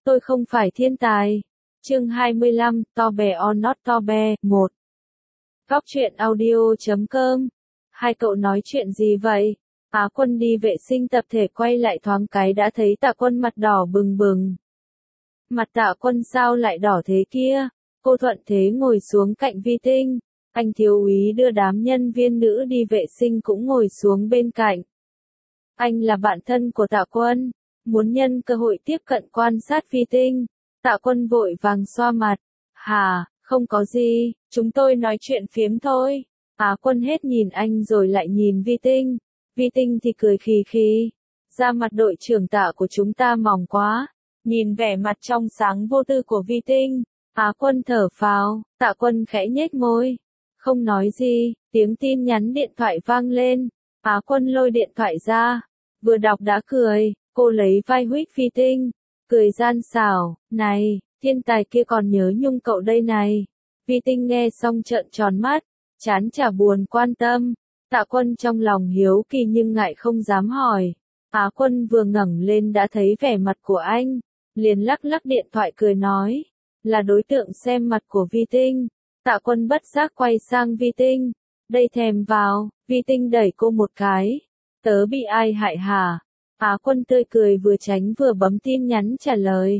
Tôi không phải thiên tài. Chương 25, To Be or Not To Be, 1. Góc truyện audio.com. Hai cậu nói chuyện gì vậy? Á Quân đi vệ sinh tập thể quay lại thoáng cái đã thấy Tạ Quân mặt đỏ bừng bừng. Mặt Tạ Quân sao lại đỏ thế kia? Cô thuận thế ngồi xuống cạnh Vi Tinh. Anh thiếu úy đưa đám nhân viên nữ đi vệ sinh cũng ngồi xuống bên cạnh. Anh là bạn thân của Tạ Quân, muốn nhân cơ hội tiếp cận quan sát Vi Tinh. Tạ Quân vội vàng xoa mặt. Hà, không có gì, chúng tôi nói chuyện phiếm thôi. Á Quân hết nhìn anh rồi lại nhìn Vi Tinh. Vi Tinh thì cười khì khì. Da mặt đội trưởng Tạ của chúng ta mỏng quá. Nhìn vẻ mặt trong sáng vô tư của Vi Tinh, Á Quân thở phào. Tạ Quân khẽ nhếch môi, không nói gì. Tiếng tin nhắn điện thoại vang lên. Á Quân lôi điện thoại ra, vừa đọc đã cười. Cô lấy vai huých Vi Tinh, cười gian xảo. Này, thiên tài kia còn nhớ nhung cậu đây này. Vi Tinh nghe xong trợn tròn mắt, chán chả buồn quan tâm. Tạ Quân trong lòng hiếu kỳ nhưng ngại không dám hỏi. Á Quân vừa ngẩng lên đã thấy vẻ mặt của anh, liền lắc lắc điện thoại cười nói, là đối tượng xem mặt của Vi Tinh. Tạ Quân bất giác quay sang Vi Tinh, đây thèm vào. Vi Tinh đẩy cô một cái, tớ bị ai hại hả? Á Quân tươi cười vừa tránh vừa bấm tin nhắn trả lời.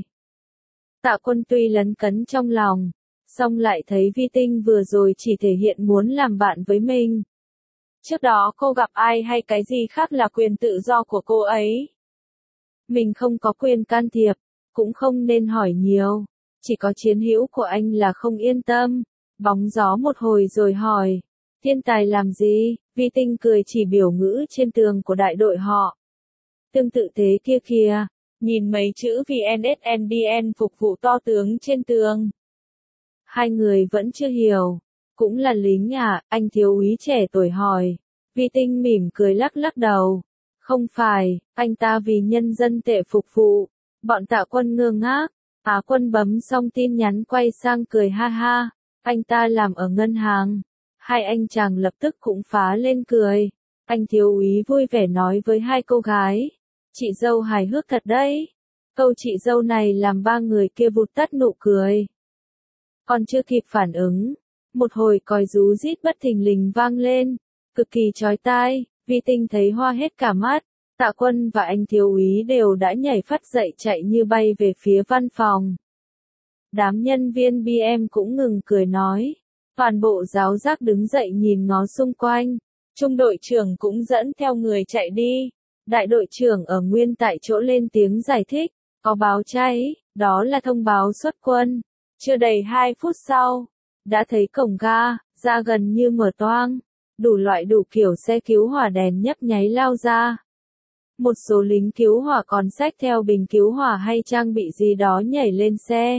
Tạ Quân tuy lấn cấn trong lòng, song lại thấy Vi Tinh vừa rồi chỉ thể hiện muốn làm bạn với mình. Trước đó cô gặp ai hay cái gì khác là quyền tự do của cô ấy. Mình không có quyền can thiệp, cũng không nên hỏi nhiều. Chỉ có chiến hữu của anh là không yên tâm. Bóng gió một hồi rồi hỏi, thiên tài làm gì? Vi Tinh cười chỉ biểu ngữ trên tường của đại đội họ. Tương tự thế kia kìa, nhìn mấy chữ VNSNDN phục vụ to tướng trên tường. Hai người vẫn chưa hiểu. Cũng là lính à? Anh thiếu úy trẻ tuổi hỏi. Vi Tinh mỉm cười lắc lắc đầu. Không phải, anh ta vì nhân dân tệ phục vụ. Bọn Tạ Quân ngơ ngác. Á Quân bấm xong tin nhắn quay sang cười ha ha. Anh ta làm ở ngân hàng. Hai anh chàng lập tức cũng phá lên cười. Anh thiếu úy vui vẻ nói với hai cô gái. Chị dâu hài hước thật đấy. Câu chị dâu này làm ba người kia vụt tắt nụ cười. Còn chưa kịp phản ứng, một hồi còi rú rít bất thình lình vang lên, cực kỳ chói tai. Vi Tinh thấy hoa hết cả mắt. Tạ Quân và anh thiếu úy đều đã nhảy phắt dậy chạy như bay về phía văn phòng. Đám nhân viên BM cũng ngừng cười nói. Toàn bộ giáo giác đứng dậy nhìn ngó xung quanh. Trung đội trưởng cũng dẫn theo người chạy đi. Đại đội trưởng ở nguyên tại chỗ lên tiếng giải thích. Có báo cháy, đó là thông báo xuất quân. Chưa đầy 2 phút sau, đã thấy cổng ga, ra gần như mở toang. Đủ loại đủ kiểu xe cứu hỏa đèn nhấp nháy lao ra. Một số lính cứu hỏa còn xách theo bình cứu hỏa hay trang bị gì đó nhảy lên xe.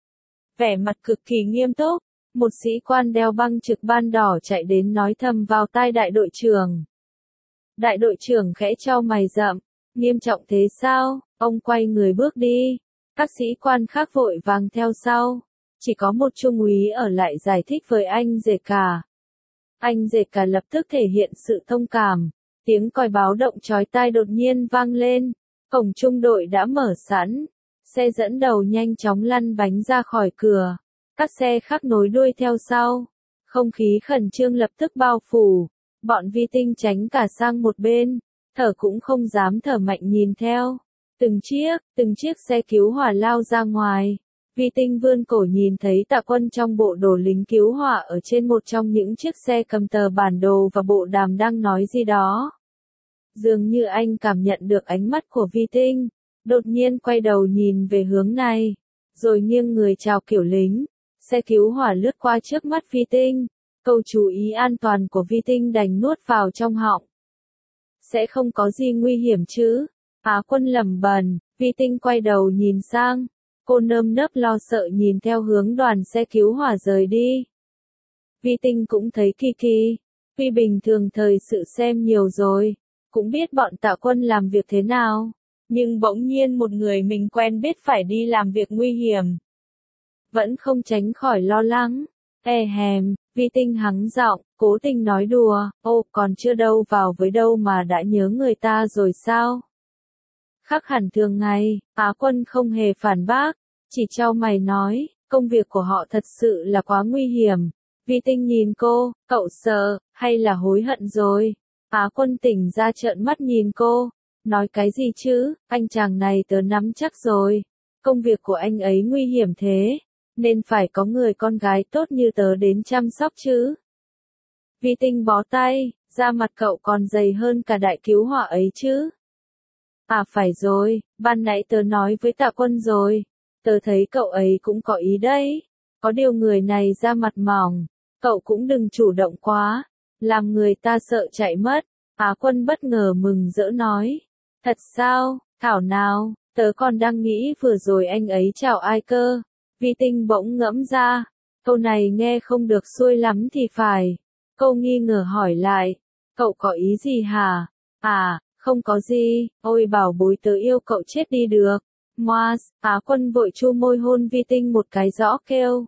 Vẻ mặt cực kỳ nghiêm túc, một sĩ quan đeo băng trực ban đỏ chạy đến nói thầm vào tai đại đội trưởng. Đại đội trưởng khẽ chau mày rậm, nghiêm trọng thế sao? Ông quay người bước đi. Các sĩ quan khác vội vàng theo sau. Chỉ có một trung úy ở lại giải thích với anh rể cả. Anh rể cả lập tức thể hiện sự thông cảm. Tiếng còi báo động chói tai đột nhiên vang lên. Cổng trung đội đã mở sẵn. Xe dẫn đầu nhanh chóng lăn bánh ra khỏi cửa. Các xe khác nối đuôi theo sau. Không khí khẩn trương lập tức bao phủ. Bọn Vi Tinh tránh cả sang một bên. Thở cũng không dám thở mạnh nhìn theo. Từng chiếc xe cứu hỏa lao ra ngoài. Vi Tinh vươn cổ nhìn thấy Tạ Quân trong bộ đồ lính cứu hỏa ở trên một trong những chiếc xe cầm tờ bản đồ và bộ đàm đang nói gì đó. Dường như anh cảm nhận được ánh mắt của Vi Tinh, đột nhiên quay đầu nhìn về hướng này, rồi nghiêng người chào kiểu lính. Xe cứu hỏa lướt qua trước mắt Vi Tinh, câu chú ý an toàn của Vi Tinh đành nuốt vào trong họng. Sẽ không có gì nguy hiểm chứ? Á Quân lẩm bẩm. Vi Tinh quay đầu nhìn sang. Cô nơm nớp lo sợ nhìn theo hướng đoàn xe cứu hỏa rời đi. Vi Tinh cũng thấy kỳ kỳ. Vì bình thường thời sự xem nhiều rồi, cũng biết bọn Tạ Quân làm việc thế nào. Nhưng bỗng nhiên một người mình quen biết phải đi làm việc nguy hiểm. Vẫn không tránh khỏi lo lắng. Vi Tinh hắng giọng, cố tình nói đùa. Ô, còn chưa đâu vào với đâu mà đã nhớ người ta rồi sao? Khác hẳn thường ngày, Á Quân không hề phản bác, chỉ chau mày nói, công việc của họ thật sự là quá nguy hiểm. Vi Tinh nhìn cô, cậu sợ, hay là hối hận rồi? Á Quân tỉnh ra trợn mắt nhìn cô, nói cái gì chứ, anh chàng này tớ nắm chắc rồi. Công việc của anh ấy nguy hiểm thế, nên phải có người con gái tốt như tớ đến chăm sóc chứ. Vi Tinh bó tay, da mặt cậu còn dày hơn cả đại cứu hỏa ấy chứ. À phải rồi, ban nãy tớ nói với Tạ Quân rồi, tớ thấy cậu ấy cũng có ý đấy. Có điều người này da mặt mỏng, cậu cũng đừng chủ động quá, làm người ta sợ chạy mất. Á Quân bất ngờ mừng rỡ nói, thật sao, thảo nào, tớ còn đang nghĩ vừa rồi anh ấy chào ai cơ. Vi Tinh bỗng ngẫm ra, câu này nghe không được xuôi lắm thì phải. Cô nghi ngờ hỏi lại, cậu có ý gì hả? À, không có gì, ôi bảo bối tớ yêu cậu chết đi được. Moas, Á Quân vội chu môi hôn Vi Tinh một cái rõ kêu.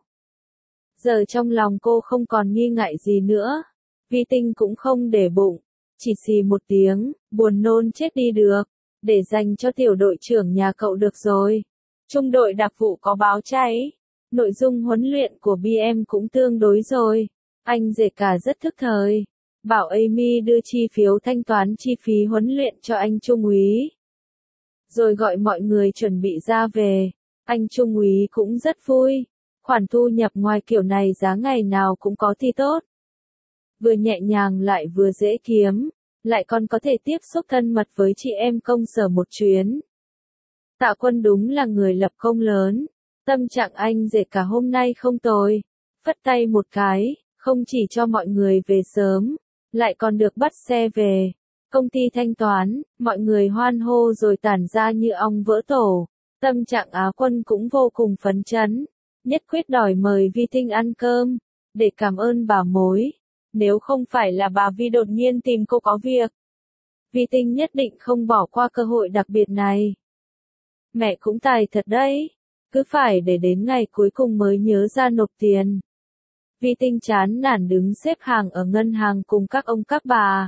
Giờ trong lòng cô không còn nghi ngại gì nữa. Vi Tinh cũng không để bụng, chỉ xì một tiếng, buồn nôn chết đi được, để dành cho tiểu đội trưởng nhà cậu được rồi. Trung đội đặc vụ có báo cháy. Nội dung huấn luyện của BM cũng tương đối rồi. Anh rể cả rất thức thời. Bảo Amy đưa chi phiếu thanh toán chi phí huấn luyện cho anh trung úy. Rồi gọi mọi người chuẩn bị ra về. Anh trung úy cũng rất vui. Khoản thu nhập ngoài kiểu này giá ngày nào cũng có thì tốt. Vừa nhẹ nhàng lại vừa dễ kiếm. Lại còn có thể tiếp xúc thân mật với chị em công sở một chuyến. Tạ Quân đúng là người lập công lớn. Tâm trạng anh rể cả hôm nay không tồi. Phất tay một cái, không chỉ cho mọi người về sớm, lại còn được bắt xe về. Công ty thanh toán, mọi người hoan hô rồi tản ra như ong vỡ tổ. Tâm trạng Á Quân cũng vô cùng phấn chấn. Nhất quyết đòi mời Vi Tinh ăn cơm, để cảm ơn bà mối. Nếu không phải là bà Vi đột nhiên tìm cô có việc, Vi Tinh nhất định không bỏ qua cơ hội đặc biệt này. Mẹ cũng tài thật đấy, cứ phải để đến ngày cuối cùng mới nhớ ra nộp tiền. Vi Tinh chán nản đứng xếp hàng ở ngân hàng cùng các ông các bà.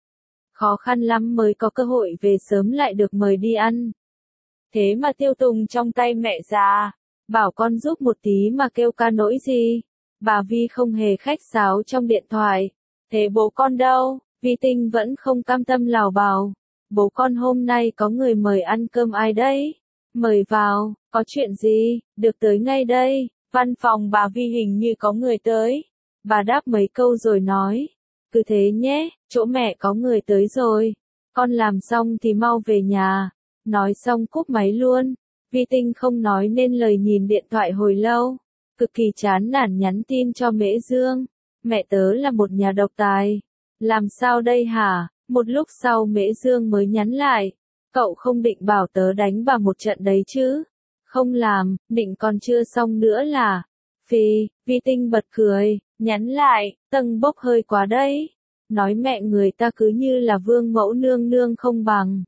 Khó khăn lắm mới có cơ hội về sớm lại được mời đi ăn. Thế mà tiêu tùng trong tay mẹ già, bảo con giúp một tí mà kêu ca nỗi gì. Bà Vi không hề khách sáo trong điện thoại. Thế bố con đâu? Vi Tinh vẫn không cam tâm lào bào. Bố con hôm nay có người mời ăn cơm ai đấy? Mời vào, có chuyện gì? Được tới ngay đây. Văn phòng bà Vi hình như có người tới. Bà đáp mấy câu rồi nói. Cứ thế nhé, chỗ mẹ có người tới rồi. Con làm xong thì mau về nhà. Nói xong cúp máy luôn. Vi Tinh không nói nên lời nhìn điện thoại hồi lâu. Cực kỳ chán nản nhắn tin cho Mễ Dương. Mẹ tớ là một nhà độc tài. Làm sao đây hả? Một lúc sau Mễ Dương mới nhắn lại. Cậu không định bảo tớ đánh bà một trận đấy chứ? Không làm, định còn chưa xong nữa là. Phi, Vi Tinh bật cười, nhắn lại, tầng bốc hơi quá đấy. Nói mẹ người ta cứ như là vương mẫu nương nương không bằng.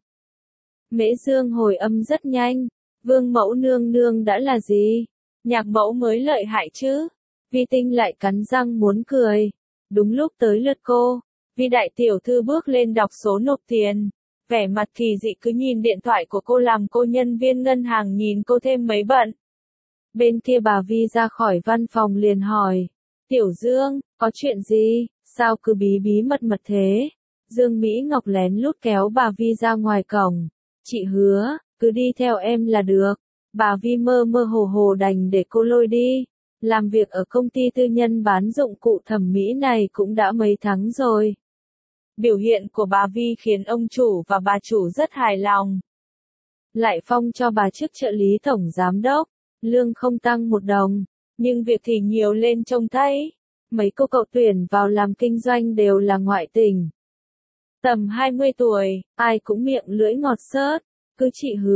Mễ Dương hồi âm rất nhanh. Vương mẫu nương nương đã là gì? Nhạc mẫu mới lợi hại chứ. Vi Tinh lại cắn răng muốn cười. Đúng lúc tới lượt cô, Vi đại tiểu thư bước lên đọc số nộp tiền. Vẻ mặt kỳ dị cứ nhìn điện thoại của cô làm cô nhân viên ngân hàng nhìn cô thêm mấy bận. Bên kia bà Vi ra khỏi văn phòng liền hỏi. Tiểu Dương, có chuyện gì? Sao cứ bí bí mật thế? Dương Mỹ Ngọc lén lút kéo bà Vi ra ngoài cổng. Chị hứa, cứ đi theo em là được. Bà Vi mơ mơ hồ hồ đành để cô lôi đi. Làm việc ở công ty tư nhân bán dụng cụ thẩm mỹ này cũng đã mấy tháng rồi. Biểu hiện của bà Vi khiến ông chủ và bà chủ rất hài lòng. Lại phong cho bà chức trợ lý tổng giám đốc, lương không tăng một đồng, nhưng việc thì nhiều lên trông thấy. Mấy cô cậu tuyển vào làm kinh doanh đều là ngoại tỉnh. Tầm 20 tuổi, ai cũng miệng lưỡi ngọt xớt, cứ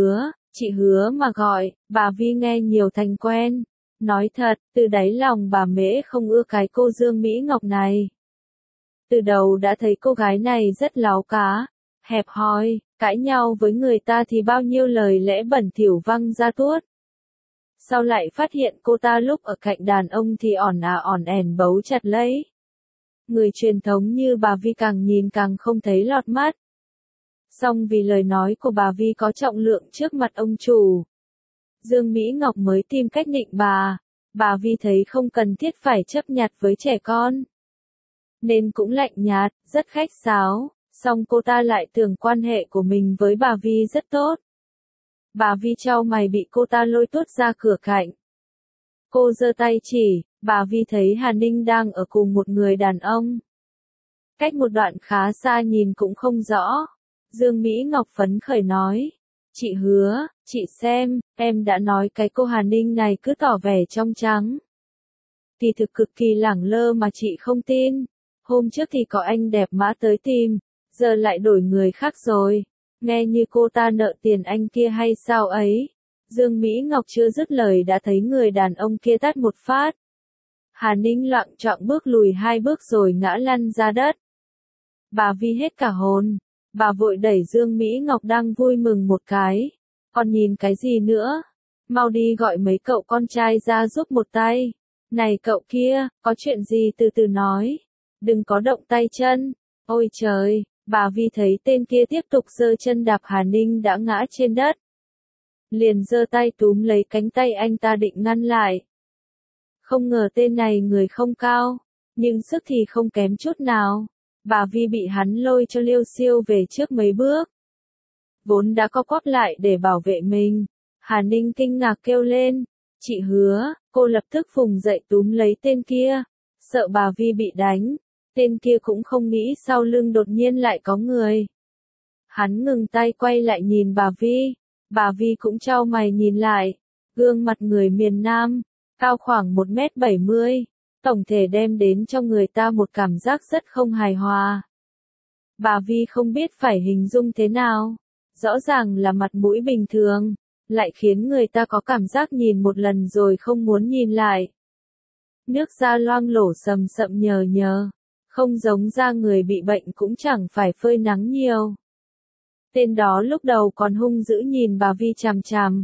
chị hứa mà gọi, bà Vi nghe nhiều thành quen. Nói thật, từ đáy lòng bà Mễ không ưa cái cô Dương Mỹ Ngọc này. Từ đầu đã thấy cô gái này rất láo cá, hẹp hòi, cãi nhau với người ta thì bao nhiêu lời lẽ bẩn thỉu văng ra tuốt. Sau lại phát hiện cô ta lúc ở cạnh đàn ông thì ỏn ẻn bấu chặt lấy. Người truyền thống như bà Vi càng nhìn càng không thấy lọt mắt. Song vì lời nói của bà Vi có trọng lượng trước mặt ông chủ, Dương Mỹ Ngọc mới tìm cách nịnh bà. Bà Vi thấy không cần thiết phải chấp nhặt với trẻ con, nên cũng lạnh nhạt, rất khách sáo. Song cô ta lại tưởng quan hệ của mình với bà Vi rất tốt. Bà Vi chau mày bị cô ta lôi tuốt ra cửa cạnh. Cô giơ tay chỉ, bà Vi thấy Hà Ninh đang ở cùng một người đàn ông. Cách một đoạn khá xa nhìn cũng không rõ. Dương Mỹ Ngọc phấn khởi nói. Chị Hứa, chị xem, em đã nói cái cô Hà Ninh này cứ tỏ vẻ trong trắng. Kỳ thực cực kỳ lẳng lơ mà chị không tin. Hôm trước thì có anh đẹp mã tới tìm, giờ lại đổi người khác rồi. Nghe như cô ta nợ tiền anh kia hay sao ấy. Dương Mỹ Ngọc chưa dứt lời đã thấy người đàn ông kia tát một phát. Hà Ninh loạng choạng bước lùi 2 bước rồi ngã lăn ra đất. Bà Vi hết cả hồn. Bà vội đẩy Dương Mỹ Ngọc đang vui mừng một cái. Còn nhìn cái gì nữa? Mau đi gọi mấy cậu con trai ra giúp một tay. Này cậu kia, có chuyện gì từ từ nói. Đừng có động tay chân. Ôi trời, bà Vi thấy tên kia tiếp tục giơ chân đạp Hà Ninh đã ngã trên đất. Liền giơ tay túm lấy cánh tay anh ta định ngăn lại. Không ngờ tên này người không cao, nhưng sức thì không kém chút nào. Bà Vi bị hắn lôi cho liêu xiêu về trước mấy bước. Vốn đã co quắp lại để bảo vệ mình. Hà Ninh kinh ngạc kêu lên. Chị Hứa, cô lập tức vùng dậy túm lấy tên kia. Sợ bà Vi bị đánh. Tên kia cũng không nghĩ sau lưng đột nhiên lại có người. Hắn ngừng tay quay lại nhìn bà Vi. Bà Vi cũng chau mày nhìn lại. Gương mặt người miền Nam, cao khoảng 1m70. Tổng thể đem đến cho người ta một cảm giác rất không hài hòa. Bà Vi không biết phải hình dung thế nào. Rõ ràng là mặt mũi bình thường, lại khiến người ta có cảm giác nhìn một lần rồi không muốn nhìn lại. Nước da loang lổ sầm sậm nhờ nhờ, không giống da người bị bệnh cũng chẳng phải phơi nắng nhiều. Tên đó lúc đầu còn hung dữ nhìn bà Vi chằm chằm.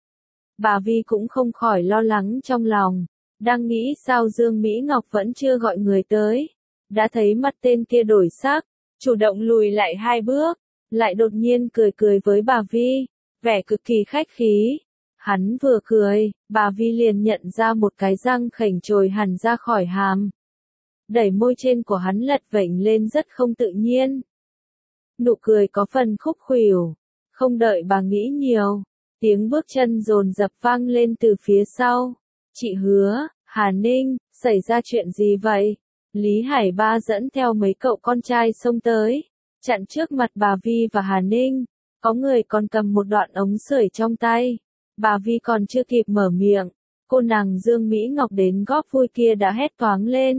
Bà Vi cũng không khỏi lo lắng trong lòng. Đang nghĩ sao Dương Mỹ Ngọc vẫn chưa gọi người tới. Đã thấy mặt tên kia đổi sắc, chủ động lùi lại 2 bước, lại đột nhiên cười cười với bà Vi, vẻ cực kỳ khách khí. Hắn vừa cười, bà Vi liền nhận ra một cái răng khểnh trồi hẳn ra khỏi hàm. Đẩy môi trên của hắn lật vểnh lên rất không tự nhiên. Nụ cười có phần khúc khuỷu. Không đợi bà nghĩ nhiều, tiếng bước chân dồn dập vang lên từ phía sau. Chị Hứa, Hà Ninh, xảy ra chuyện gì vậy? Lý Hải Ba dẫn theo mấy cậu con trai xông tới, chặn trước mặt bà Vi và Hà Ninh. Có người còn cầm một đoạn ống sưởi trong tay. Bà Vi còn chưa kịp mở miệng, cô nàng Dương Mỹ Ngọc đến góp vui kia đã hét toáng lên.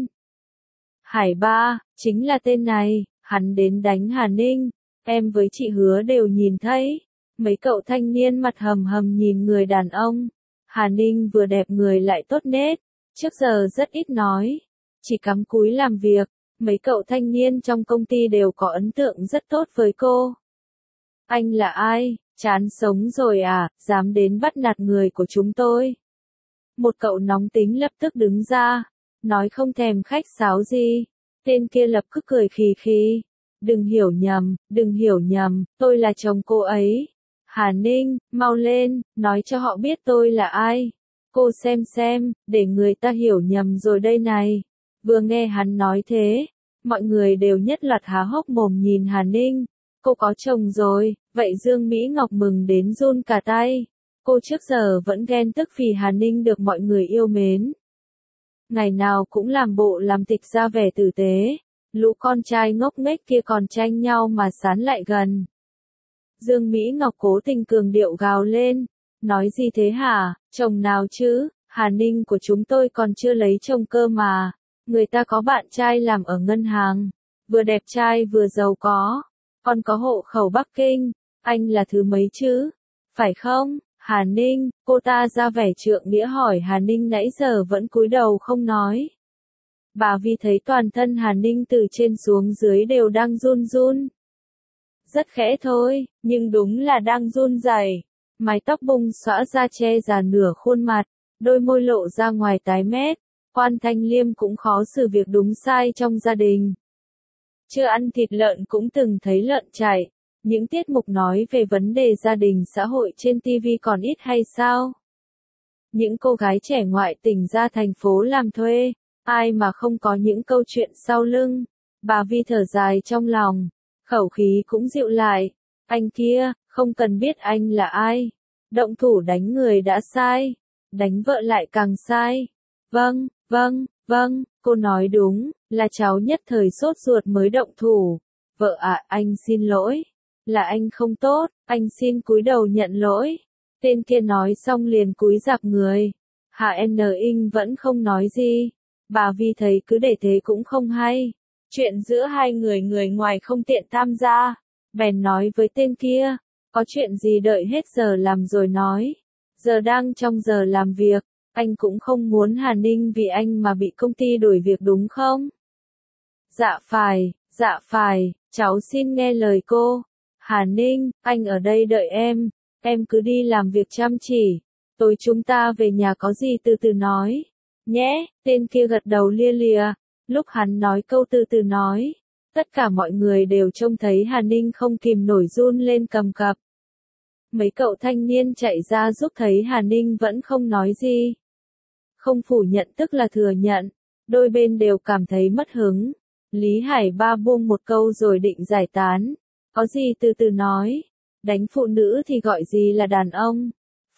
Hải Ba, chính là tên này, hắn đến đánh Hà Ninh, em với chị Hứa đều nhìn thấy. Mấy cậu thanh niên mặt hầm hầm nhìn người đàn ông. Hà Ninh vừa đẹp người lại tốt nết, trước giờ rất ít nói, chỉ cắm cúi làm việc. Mấy cậu thanh niên trong công ty đều có ấn tượng rất tốt với cô. Anh là ai? Chán sống rồi à, dám đến bắt nạt người của chúng tôi. Một cậu nóng tính lập tức đứng ra, nói không thèm khách sáo gì. Tên kia lập tức cười khì khì. Đừng hiểu nhầm, tôi là chồng cô ấy. Hà Ninh, mau lên, nói cho họ biết tôi là ai. Cô xem, để người ta hiểu nhầm rồi đây này. Vừa nghe hắn nói thế, mọi người đều nhất loạt há hốc mồm nhìn Hà Ninh. Cô có chồng rồi, vậy Dương Mỹ Ngọc mừng đến run cả tay. Cô trước giờ vẫn ghen tức vì Hà Ninh được mọi người yêu mến. Ngày nào cũng làm bộ làm tịch ra vẻ tử tế. Lũ con trai ngốc nghếch kia còn tranh nhau mà sán lại gần. Dương Mỹ Ngọc cố tình cường điệu gào lên. Nói gì thế hả, chồng nào chứ, Hà Ninh của chúng tôi còn chưa lấy chồng cơ mà. Người ta có bạn trai làm ở ngân hàng, vừa đẹp trai vừa giàu có, còn có hộ khẩu Bắc Kinh. Anh là thứ mấy chứ, phải không, Hà Ninh? Cô ta ra vẻ trượng nghĩa hỏi Hà Ninh nãy giờ vẫn cúi đầu không nói. Bà Vi thấy toàn thân Hà Ninh từ trên xuống dưới đều đang run run. Rất khẽ thôi, nhưng đúng là đang run rẩy. Mái tóc bung xõa ra che già nửa khuôn mặt, đôi môi lộ ra ngoài tái mét. Quan Thanh Liêm cũng khó xử việc đúng sai trong gia đình. Chưa ăn thịt lợn cũng từng thấy lợn chạy, Những tiết mục nói về vấn đề gia đình xã hội trên TV còn ít hay sao? Những cô gái trẻ ngoại tình ra thành phố làm thuê, ai mà không có những câu chuyện sau lưng. Bà Vi thở dài trong lòng, khẩu khí cũng dịu lại. Anh kia, không cần biết anh là ai. Động thủ đánh người đã sai, đánh vợ lại càng sai. Vâng, vâng, vâng, cô nói đúng, là cháu nhất thời sốt ruột mới động thủ. Vợ ạ, anh xin lỗi. Là anh không tốt, anh xin cúi đầu nhận lỗi. Tên kia nói xong liền cúi rạp người. HN Inh vẫn không nói gì. Bà Vi thấy cứ để thế cũng không hay. Chuyện giữa hai người ngoài không tiện tham gia. Bèn nói với tên kia, có chuyện gì đợi hết giờ làm rồi nói. Giờ đang trong giờ làm việc, anh cũng không muốn Hà Ninh vì anh mà bị công ty đuổi việc đúng không? Dạ phải, cháu xin nghe lời cô. Hà Ninh, anh ở đây đợi em cứ đi làm việc chăm chỉ. Tối chúng ta về nhà có gì từ từ nói. Nhé, tên kia gật đầu lia lịa. Lúc hắn nói câu từ từ nói, tất cả mọi người đều trông thấy Hà Ninh không kìm nổi run lên cầm cập. Mấy cậu thanh niên chạy ra giúp thấy Hà Ninh vẫn không nói gì. Không phủ nhận tức là thừa nhận, đôi bên đều cảm thấy mất hứng. Lý Hải Ba buông một câu rồi định giải tán. Có gì từ từ nói, đánh phụ nữ thì gọi gì là đàn ông.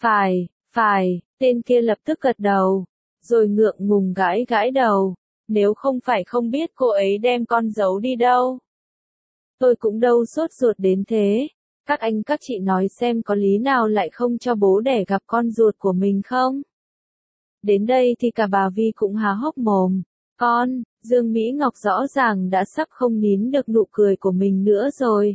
Phải, tên kia lập tức gật đầu, rồi ngượng ngùng gãi đầu. Nếu không phải không biết cô ấy đem con giấu đi đâu. Tôi cũng đâu sốt ruột đến thế. Các anh các chị nói xem có lý nào lại không cho bố đẻ gặp con ruột của mình không? Đến đây thì cả bà Vi cũng há hốc mồm. Dương Mỹ Ngọc rõ ràng đã sắp không nín được nụ cười của mình nữa rồi.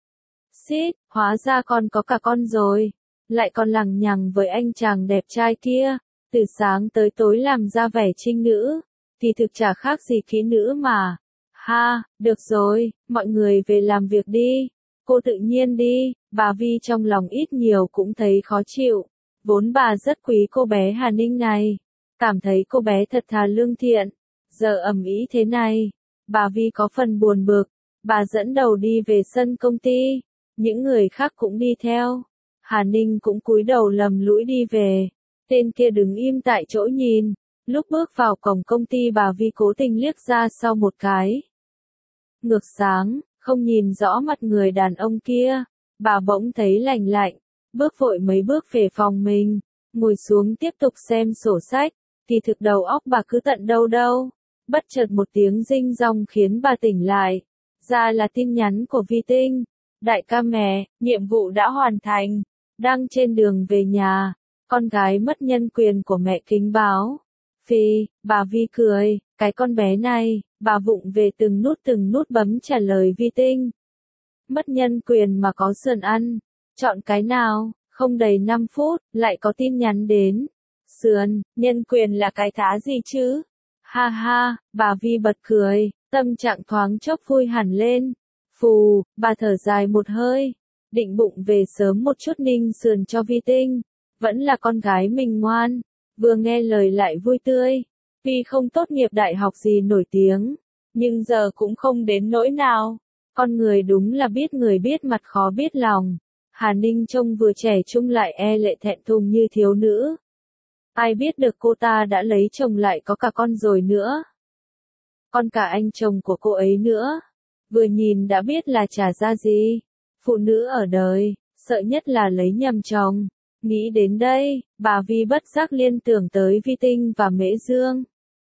Xít, hóa ra con có cả con rồi. Lại còn lằng nhằng với anh chàng đẹp trai kia. Từ sáng tới tối làm ra vẻ trinh nữ. Thì thực chả khác gì kỹ nữ mà. Ha, được rồi, mọi người về làm việc đi. Cô tự nhiên đi. Bà Vi trong lòng ít nhiều cũng thấy khó chịu. Vốn bà rất quý cô bé Hà Ninh này. Cảm thấy cô bé thật thà lương thiện. Giờ ầm ĩ thế này, bà Vi có phần buồn bực. Bà dẫn đầu đi về sân công ty. Những người khác cũng đi theo. Hà Ninh cũng cúi đầu lầm lũi đi về. Tên kia đứng im tại chỗ nhìn. Lúc bước vào cổng công ty bà Vi cố tình liếc ra sau một cái. Ngược sáng, không nhìn rõ mặt người đàn ông kia. Bà bỗng thấy lạnh lạnh. Bước vội mấy bước về phòng mình. Ngồi xuống tiếp tục xem sổ sách. Thì thực đầu óc bà cứ tận đâu. Bất chợt một tiếng rinh rong khiến bà tỉnh lại. Ra là tin nhắn của Vi Tinh. Đại ca mẹ, nhiệm vụ đã hoàn thành. Đang trên đường về nhà. Con gái mất nhân quyền của mẹ kính báo. Phi, bà Vi cười, cái con bé này, bà vụng về từng nút bấm trả lời Vi Tinh. Mất nhân quyền mà có sườn ăn. Chọn cái nào, không đầy 5 phút, lại có tin nhắn đến. Sườn, nhân quyền là cái thá gì chứ? Ha ha, bà Vi bật cười, tâm trạng thoáng chốc vui hẳn lên. Phù, bà thở dài một hơi, định bụng về sớm một chút ninh sườn cho Vi Tinh. Vẫn là con gái mình ngoan, vừa nghe lời lại vui tươi. Tuy không tốt nghiệp đại học gì nổi tiếng, nhưng giờ cũng không đến nỗi nào. Con người đúng là biết người biết mặt khó biết lòng. Hà Ninh trông vừa trẻ trung lại lệ thẹn thùng như thiếu nữ. Ai biết được cô ta đã lấy chồng lại có cả con rồi nữa. Còn cả anh chồng của cô ấy nữa. Vừa nhìn đã biết là chả ra gì. Phụ nữ ở đời, sợ nhất là lấy nhầm chồng. Nghĩ đến đây, bà Vi bất giác liên tưởng tới Vi Tinh và Mễ Dương.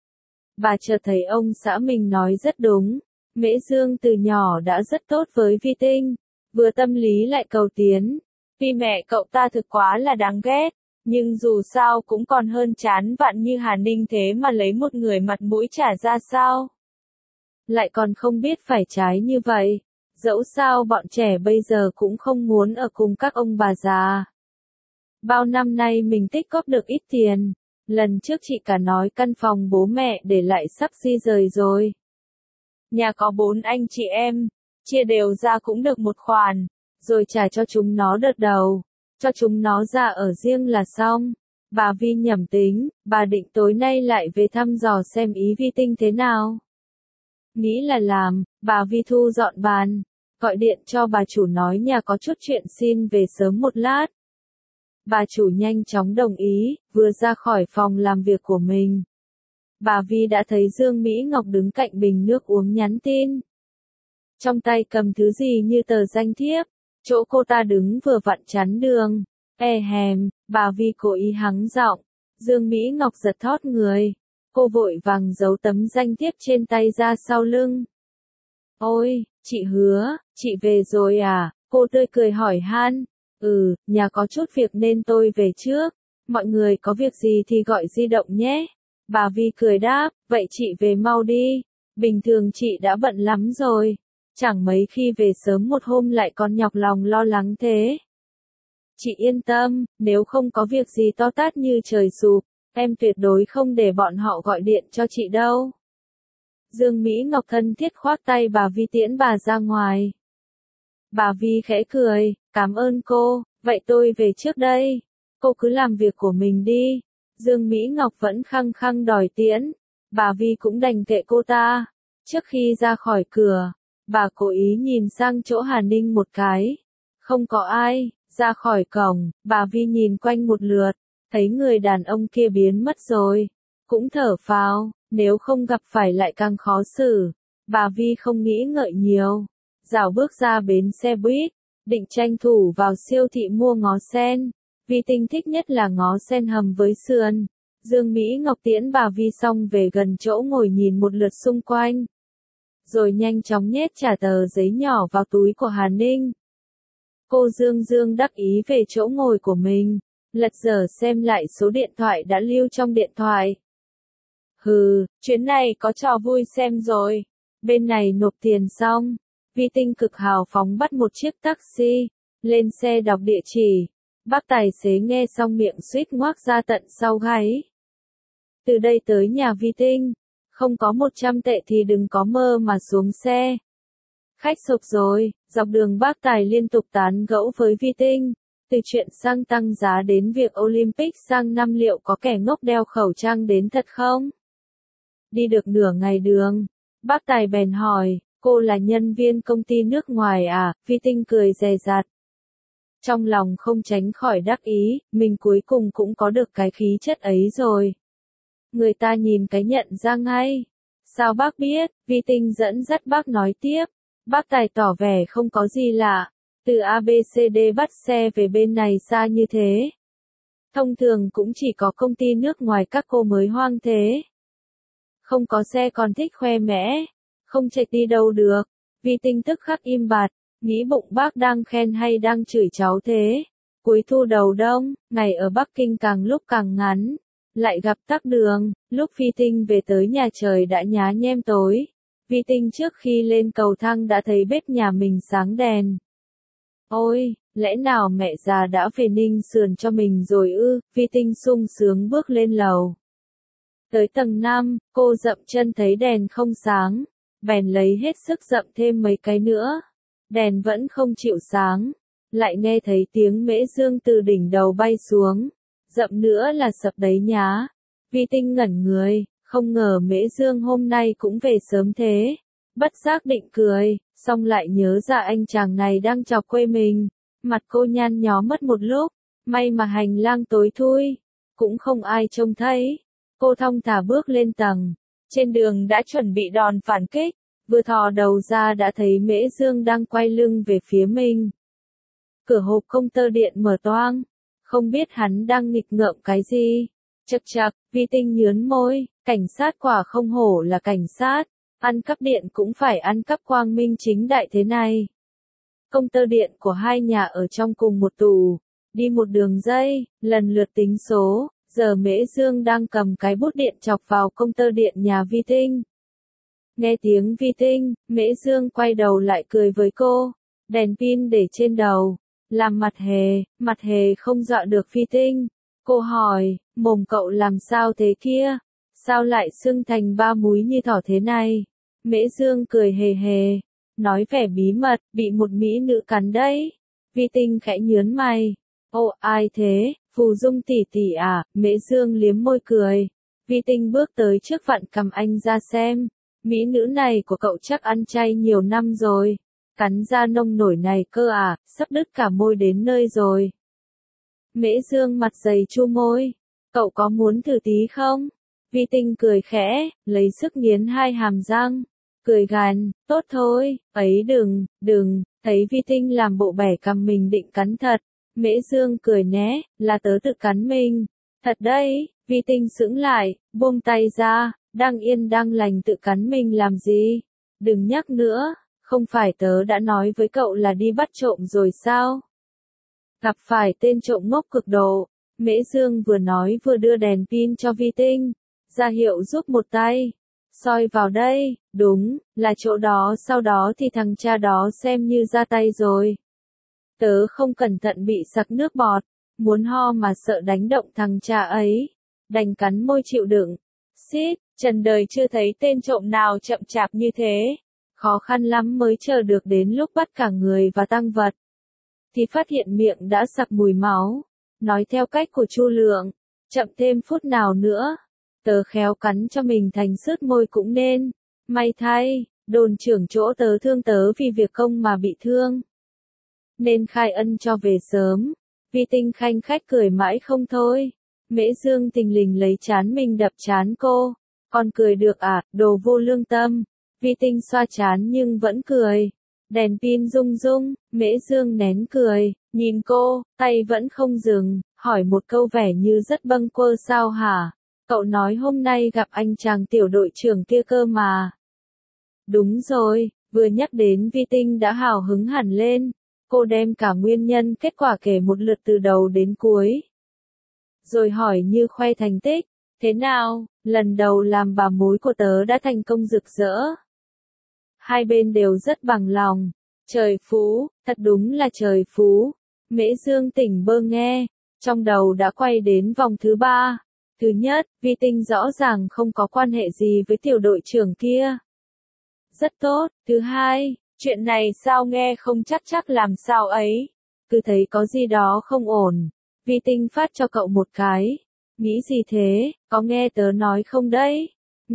Bà chợt thấy ông xã mình nói rất đúng. Mễ Dương từ nhỏ đã rất tốt với Vi Tinh. Vừa tâm lý lại cầu tiến. Vì mẹ cậu ta thực quá là đáng ghét. Nhưng dù sao cũng còn hơn chán vạn như Hà Ninh thế mà lấy một người mặt mũi chả ra sao. Lại còn không biết phải trái như vậy. Dẫu sao bọn trẻ bây giờ cũng không muốn ở cùng các ông bà già. Bao năm nay mình tích góp được ít tiền. Lần trước chị cả nói căn phòng bố mẹ để lại sắp di rời rồi. Nhà có 4 anh chị em, chia đều ra cũng được một khoản, rồi trả cho chúng nó đợt đầu, cho chúng nó ra ở riêng là xong. Bà Vi nhẩm tính, bà định tối nay lại về thăm dò xem ý Vi Tinh thế nào. Nghĩ là làm, bà Vi thu dọn bàn, gọi điện cho bà chủ nói nhà có chút chuyện xin về sớm một lát. Bà chủ nhanh chóng đồng ý, vừa ra khỏi phòng làm việc của mình. Bà Vi đã thấy Dương Mỹ Ngọc đứng cạnh bình nước uống nhắn tin. Trong tay cầm thứ gì như tờ danh thiếp, chỗ cô ta đứng vừa vặn chắn đường. Hèm, bà Vi cố ý hắng giọng. Dương Mỹ Ngọc giật thót người. Cô vội vàng giấu tấm danh thiếp trên tay ra sau lưng. Ôi, chị Hứa, chị về rồi à? Cô tươi cười hỏi han. Nhà có chút việc nên tôi về trước. Mọi người có việc gì thì gọi di động nhé. Bà Vi cười đáp, vậy chị về mau đi. Bình thường chị đã bận lắm rồi. Chẳng mấy khi về sớm một hôm lại còn nhọc lòng lo lắng thế. Chị yên tâm, nếu không có việc gì to tát như trời sụp, em tuyệt đối không để bọn họ gọi điện cho chị đâu. Dương Mỹ Ngọc thân thiết khoác tay bà Vi tiễn bà ra ngoài. Bà Vi khẽ cười, cảm ơn cô, vậy tôi về trước đây. Cô cứ làm việc của mình đi. Dương Mỹ Ngọc vẫn khăng khăng đòi tiễn. Bà Vi cũng đành kệ cô ta. Trước khi ra khỏi cửa, bà cố ý nhìn sang chỗ Hà Ninh một cái. Không có ai. Ra khỏi cổng, bà Vi nhìn quanh một lượt, thấy người đàn ông kia biến mất rồi. Cũng thở phào, nếu không gặp phải lại càng khó xử. Bà Vi không nghĩ ngợi nhiều. Dạo bước ra bến xe buýt, định tranh thủ vào siêu thị mua ngó sen. Vi Tinh thích nhất là ngó sen hầm với sườn. Dương Mỹ Ngọc tiễn bà Vi xong về gần chỗ ngồi nhìn một lượt xung quanh. Rồi nhanh chóng nhét trả tờ giấy nhỏ vào túi của Hà Ninh. Cô Dương đắc ý về chỗ ngồi của mình, lật dở xem lại số điện thoại đã lưu trong điện thoại. Chuyến này có trò vui xem rồi. Bên này nộp tiền xong, Vi Tinh cực hào phóng bắt một chiếc taxi, lên xe đọc địa chỉ. Bác tài xế nghe xong miệng suýt ngoác ra tận sau gáy. Từ đây tới nhà Vi Tinh, không có 100 tệ thì đừng có mơ mà xuống xe. Khách sộp rồi, dọc đường bác tài liên tục tán gẫu với Vi Tinh, từ chuyện xăng tăng giá đến việc Olympic sang năm liệu có kẻ ngốc đeo khẩu trang đến thật không? Đi được nửa ngày đường, bác tài bèn hỏi, cô là nhân viên công ty nước ngoài à? Vi Tinh cười dè dặt. Trong lòng không tránh khỏi đắc ý, mình cuối cùng cũng có được cái khí chất ấy rồi. Người ta nhìn cái nhận ra ngay. Sao bác biết? Vi Tinh dẫn dắt bác nói tiếp. Bác tài tỏ vẻ không có gì lạ. Từ ABCD bắt xe về bên này xa như thế. Thông thường cũng chỉ có công ty nước ngoài các cô mới hoang thế. Không có xe còn thích khoe mẽ. Không chạy đi đâu được. Vi Tinh tức khắc im bặt. Nghĩ bụng bác đang khen hay đang chửi cháu thế. Cuối thu đầu đông, ngày ở Bắc Kinh càng lúc càng ngắn. Lại gặp tắc đường, lúc Vi Tinh về tới nhà trời đã nhá nhem tối. Vi Tinh trước khi lên cầu thang đã thấy bếp nhà mình sáng đèn. Ôi, lẽ nào mẹ già đã về Ninh sườn cho mình rồi ư? Vi Tinh sung sướng bước lên lầu. Tới tầng 5, cô dậm chân thấy đèn không sáng, bèn lấy hết sức dậm thêm mấy cái nữa. Đèn vẫn không chịu sáng, lại nghe thấy tiếng mễ dương từ đỉnh đầu bay xuống. Dậm nữa là sập đấy nhá. Vi Tinh ngẩn người, không ngờ Mễ Dương hôm nay cũng về sớm thế. Bất giác định cười, xong lại nhớ ra anh chàng này đang chọc quê mình. Mặt cô nhăn nhó mất một lúc, may mà hành lang tối thui, cũng không ai trông thấy. Cô thong thả bước lên tầng, trên đường đã chuẩn bị đòn phản kích, vừa thò đầu ra đã thấy Mễ Dương đang quay lưng về phía mình. Cửa hộp công tơ điện mở toang. Không biết hắn đang nghịch ngợm cái gì. Chậc chậc, Vi Tinh nhướn môi, cảnh sát quả không hổ là cảnh sát, ăn cắp điện cũng phải ăn cắp quang minh chính đại thế này. Công tơ điện của hai nhà ở trong cùng một tủ, đi một đường dây, lần lượt tính số, giờ Mễ Dương đang cầm cái bút điện chọc vào công tơ điện nhà Vi Tinh. Nghe tiếng Vi Tinh, Mễ Dương quay đầu lại cười với cô, đèn pin để trên đầu. Làm mặt hề không dọa được Vi Tinh. Cô hỏi, mồm cậu làm sao thế kia? Sao lại sưng thành ba múi như thỏ thế này? Mễ Dương cười hề hề, nói vẻ bí mật, bị một mỹ nữ cắn đấy. Vi Tinh khẽ nhớn mày. Ồ, ai thế? Phù Dung tỷ tỷ à? Mễ Dương liếm môi cười. Vi Tinh bước tới trước vặn cầm anh ra xem. Mỹ nữ này của cậu chắc ăn chay nhiều năm rồi. Cắn ra nông nổi này cơ à, sắp đứt cả môi đến nơi rồi. Mễ Dương mặt dày chu môi. Cậu có muốn thử tí không? Vi Tinh cười khẽ, lấy sức nghiến hai hàm răng. Cười gằn, tốt thôi, ấy đừng, thấy Vi Tinh làm bộ bẻ cằm mình định cắn thật. Mễ Dương cười né, là tớ tự cắn mình. Thật đấy, Vi Tinh sững lại, buông tay ra, đang yên đang lành tự cắn mình làm gì? Đừng nhắc nữa, không phải tớ đã nói với cậu là đi bắt trộm rồi sao? Gặp phải tên trộm ngốc cực độ, Mễ Dương vừa nói vừa đưa đèn pin cho Vi Tinh, ra hiệu giúp một tay. Soi vào đây, đúng, là chỗ đó, sau đó thì thằng cha đó xem như ra tay rồi. Tớ không cẩn thận bị sặc nước bọt, muốn ho mà sợ đánh động thằng cha ấy, đành cắn môi chịu đựng. Xít, trần đời chưa thấy tên trộm nào chậm chạp như thế, khó khăn lắm mới chờ được đến lúc bắt cả người và tang vật. Thì phát hiện miệng đã sặc mùi máu, nói theo cách của Chu Lượng, chậm thêm phút nào nữa, tớ khéo cắn cho mình thành sứt môi cũng nên, may thay, đồn trưởng chỗ tớ thương tớ vì việc công mà bị thương. Nên khai ân cho về sớm. Vi Tinh khanh khách cười mãi không thôi. Mễ Dương tình lình lấy trán mình đập trán cô. Còn cười được à, đồ vô lương tâm. Vi Tinh xoa trán nhưng vẫn cười. Đèn pin rung rung, Mễ Dương nén cười, nhìn cô, tay vẫn không dừng, hỏi một câu vẻ như rất bâng quơ sao hả? Cậu nói hôm nay gặp anh chàng tiểu đội trưởng kia cơ mà. Đúng rồi, vừa nhắc đến Vi Tinh đã hào hứng hẳn lên. Cô đem cả nguyên nhân kết quả kể một lượt từ đầu đến cuối. Rồi hỏi như khoe thành tích, thế nào, lần đầu làm bà mối của tớ đã thành công rực rỡ. Hai bên đều rất bằng lòng. Trời phú, thật đúng là trời phú. Mễ Dương tỉnh bơ nghe, trong đầu đã quay đến vòng thứ ba. Thứ nhất, Vi Tinh rõ ràng không có quan hệ gì với tiểu đội trưởng kia. Rất tốt. Thứ hai, chuyện này sao nghe không chắc làm sao ấy. Cứ thấy có gì đó không ổn. Vi Tinh phát cho cậu một cái. Nghĩ gì thế, có nghe tớ nói không đấy?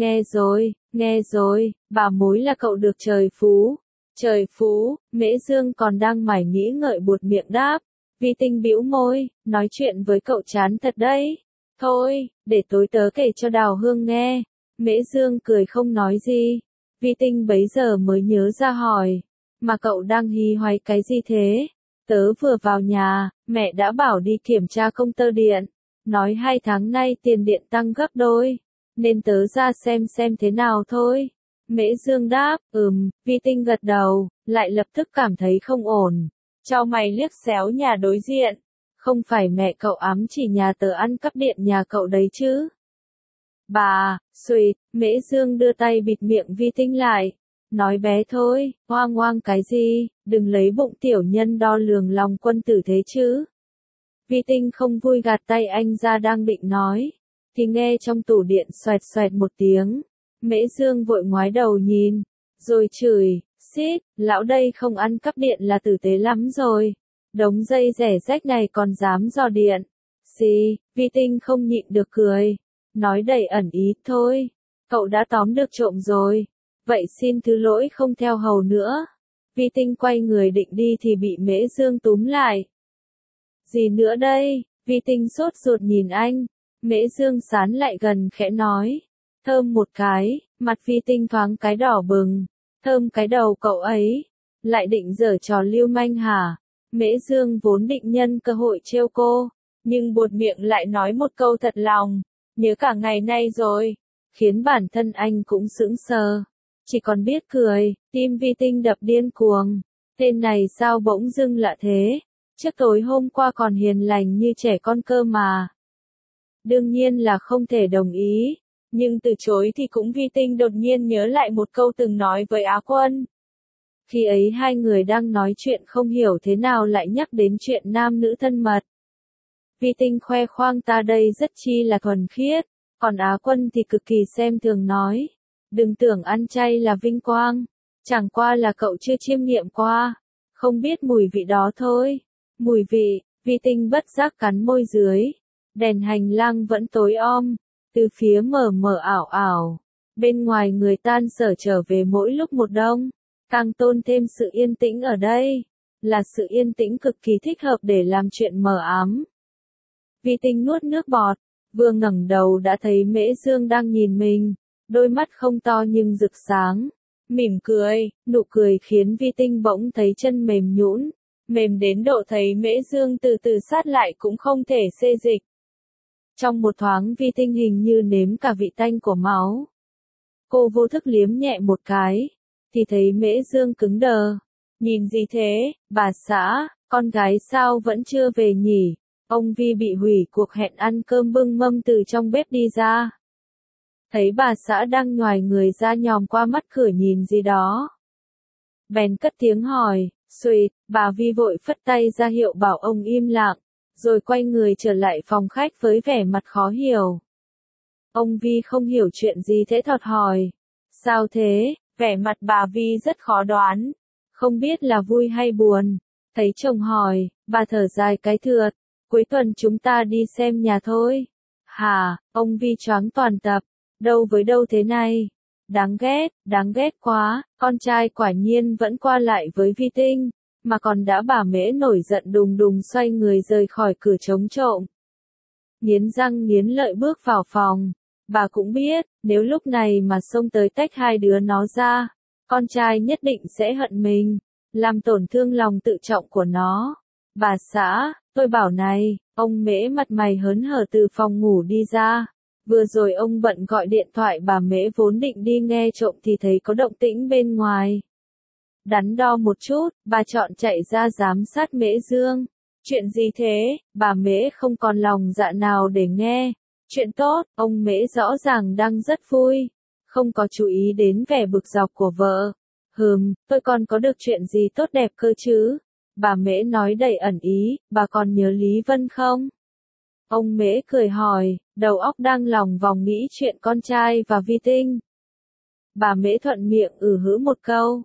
Nghe rồi, bà mối là cậu được trời phú. Trời phú, Mễ Dương còn đang mải nghĩ ngợi buột miệng đáp. Vi Tinh bĩu môi, nói chuyện với cậu chán thật đấy. Thôi, để tối tớ kể cho Đào Hương nghe. Mễ Dương cười không nói gì. Vi Tinh bấy giờ mới nhớ ra hỏi. Mà cậu đang hí hoáy cái gì thế? Tớ vừa vào nhà, mẹ đã bảo đi kiểm tra công tơ điện. Nói 2 tháng nay tiền điện tăng gấp đôi. Nên tớ ra xem thế nào thôi. Mễ Dương đáp, Vi Tinh gật đầu, lại lập tức cảm thấy không ổn. Cho mày liếc xéo nhà đối diện. Không phải mẹ cậu ám chỉ nhà tớ ăn cắp điện nhà cậu đấy chứ? Bà, xuỵt, Mễ Dương đưa tay bịt miệng Vi Tinh lại. Nói bé thôi, oang cái gì, đừng lấy bụng tiểu nhân đo lường lòng quân tử thế chứ. Vi Tinh không vui gạt tay anh ra đang định nói. Thì nghe trong tủ điện xoẹt một tiếng. Mễ Dương vội ngoái đầu nhìn. Rồi chửi, xít, lão đây không ăn cắp điện là tử tế lắm rồi. Đống dây rẻ rách này còn dám dò điện. Xì, Vi Tinh không nhịn được cười. Nói đầy ẩn ý, thôi. Cậu đã tóm được trộm rồi. Vậy xin thứ lỗi không theo hầu nữa. Vi Tinh quay người định đi thì bị Mễ Dương túm lại. Gì nữa đây? Vi Tinh sốt ruột nhìn anh. Mễ Dương sán lại gần khẽ nói. Thơm một cái, mặt Vi Tinh thoáng cái đỏ bừng. Thơm cái đầu cậu ấy. Lại định giở trò lưu manh hả? Mễ Dương vốn định nhân cơ hội trêu cô. Nhưng buột miệng lại nói một câu thật lòng. Nhớ cả ngày nay rồi. Khiến bản thân anh cũng sững sờ. Chỉ còn biết cười, tim Vi Tinh đập điên cuồng. Tên này sao bỗng dưng lạ thế? Trước tối hôm qua còn hiền lành như trẻ con cơ mà. Đương nhiên là không thể đồng ý. Nhưng từ chối thì cũng Vi Tinh đột nhiên nhớ lại một câu từng nói với Á Quân. Khi ấy hai người đang nói chuyện không hiểu thế nào lại nhắc đến chuyện nam nữ thân mật. Vi Tinh khoe khoang ta đây rất chi là thuần khiết, còn Á Quân thì cực kỳ xem thường nói. Đừng tưởng ăn chay là vinh quang, chẳng qua là cậu chưa chiêm nghiệm qua, không biết mùi vị đó thôi. Mùi vị, Vi Tinh bất giác cắn môi dưới. Đèn hành lang vẫn tối om, từ phía mờ mờ ảo ảo. Bên ngoài người tan sở trở về mỗi lúc một đông. càng tôn thêm sự yên tĩnh ở đây, là sự yên tĩnh cực kỳ thích hợp để làm chuyện mờ ám. Vi Tinh nuốt nước bọt, vừa ngẩng đầu đã thấy Mễ Dương đang nhìn mình, đôi mắt không to nhưng rực sáng, mỉm cười, nụ cười khiến Vi Tinh bỗng thấy chân mềm nhũn, mềm đến độ thấy Mễ Dương từ từ sát lại cũng không thể xê dịch. Trong một thoáng Vi Tinh hình như nếm cả vị tanh của máu. Cô vô thức liếm nhẹ một cái, thì thấy Mễ Dương cứng đờ. Nhìn gì thế, bà xã, con gái sao vẫn chưa về nhỉ? Ông Vi bị hủy cuộc hẹn ăn cơm bưng mâm từ trong bếp đi ra. Thấy bà xã đang nhoài người ra nhòm qua mắt cửa nhìn gì đó. Bèn cất tiếng hỏi, xuỵt, bà Vi vội phất tay ra hiệu bảo ông im lặng, rồi quay người trở lại phòng khách với vẻ mặt khó hiểu. Ông Vi không hiểu chuyện gì thế thọt hỏi. Sao thế? Vẻ mặt bà Vi rất khó đoán. Không biết là vui hay buồn. Thấy chồng hỏi, bà thở dài cái thượt. Cuối tuần chúng ta đi xem nhà thôi. Hả, ông Vi choáng toàn tập. Đâu với đâu thế này? Đáng ghét quá. Con trai quả nhiên vẫn qua lại với Vi Tinh. Mà còn đã bà Mễ nổi giận đùng đùng xoay người rời khỏi cửa trống trộm. Nghiến răng nghiến lợi bước vào phòng. Bà cũng biết, nếu lúc này mà xông tới tách hai đứa nó ra, con trai nhất định sẽ hận mình, làm tổn thương lòng tự trọng của nó. Bà xã, tôi bảo này, ông Mễ mặt mày hớn hở từ phòng ngủ đi ra. Vừa rồi ông bận gọi điện thoại bà Mễ vốn định đi nghe trộm thì thấy có động tĩnh bên ngoài. Đắn đo một chút, bà chọn chạy ra giám sát Mễ Dương. Chuyện gì thế, bà Mễ không còn lòng dạ nào để nghe. Chuyện tốt, ông Mễ rõ ràng đang rất vui, không có chú ý đến vẻ bực dọc của vợ. Tôi còn có được chuyện gì tốt đẹp cơ chứ? Bà Mễ nói đầy ẩn ý, bà còn nhớ Lý Vân không? Ông Mễ cười hỏi, đầu óc đang lòng vòng nghĩ chuyện con trai và Vi Tinh. Bà Mễ thuận miệng hứ một câu,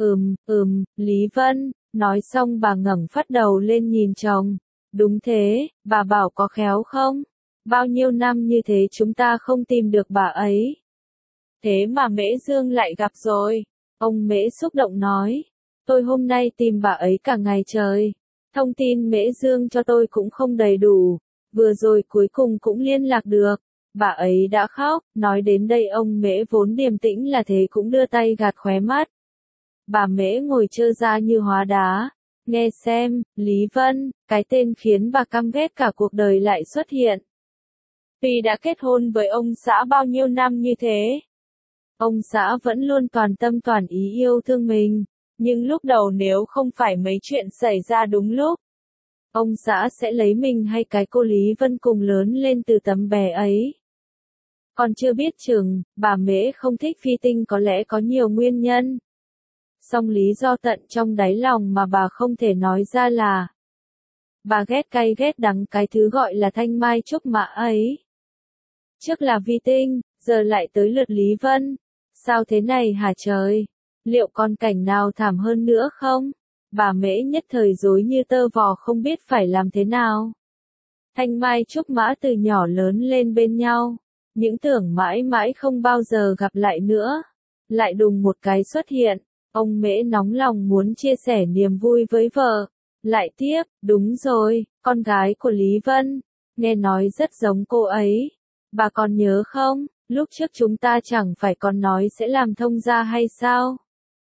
Lý Vân, nói xong bà ngẩng phát đầu lên nhìn chồng. Đúng thế, bà bảo có khéo không? Bao nhiêu năm như thế chúng ta không tìm được bà ấy. Thế mà Mễ Dương lại gặp rồi. Ông Mễ xúc động nói. Tôi hôm nay tìm bà ấy cả ngày trời. Thông tin Mễ Dương cho tôi cũng không đầy đủ. Vừa rồi cuối cùng cũng liên lạc được. Bà ấy đã khóc. Nói đến đây ông Mễ vốn điềm tĩnh là thế cũng đưa tay gạt khóe mắt. Bà Mễ ngồi trơ ra như hóa đá. Nghe xem, Lý Vân, cái tên khiến bà căm ghét cả cuộc đời lại xuất hiện. Tuy đã kết hôn với ông xã bao nhiêu năm như thế, ông xã vẫn luôn toàn tâm toàn ý yêu thương mình, nhưng lúc đầu nếu không phải mấy chuyện xảy ra đúng lúc, ông xã sẽ lấy mình hay cái cô Lý Vân cùng lớn lên từ tấm bé ấy. Còn chưa biết chừng, bà Mễ không thích Vi Tinh có lẽ có nhiều nguyên nhân. Song lý do tận trong đáy lòng mà bà không thể nói ra là bà ghét cay ghét đắng cái thứ gọi là thanh mai trúc mã ấy. Trước là Vi Tinh, giờ lại tới lượt Lý Vân. Sao thế này hả trời? Liệu còn cảnh nào thảm hơn nữa không? Bà Mễ nhất thời rối như tơ vò không biết phải làm thế nào. Thanh mai trúc mã từ nhỏ lớn lên bên nhau. Những tưởng mãi mãi không bao giờ gặp lại nữa. Lại đùng một cái xuất hiện. Ông Mễ nóng lòng muốn chia sẻ niềm vui với vợ. Lại tiếp, đúng rồi, con gái của Lý Vân. Nghe nói rất giống cô ấy. Bà còn nhớ không, lúc trước chúng ta chẳng phải còn nói sẽ làm thông gia hay sao?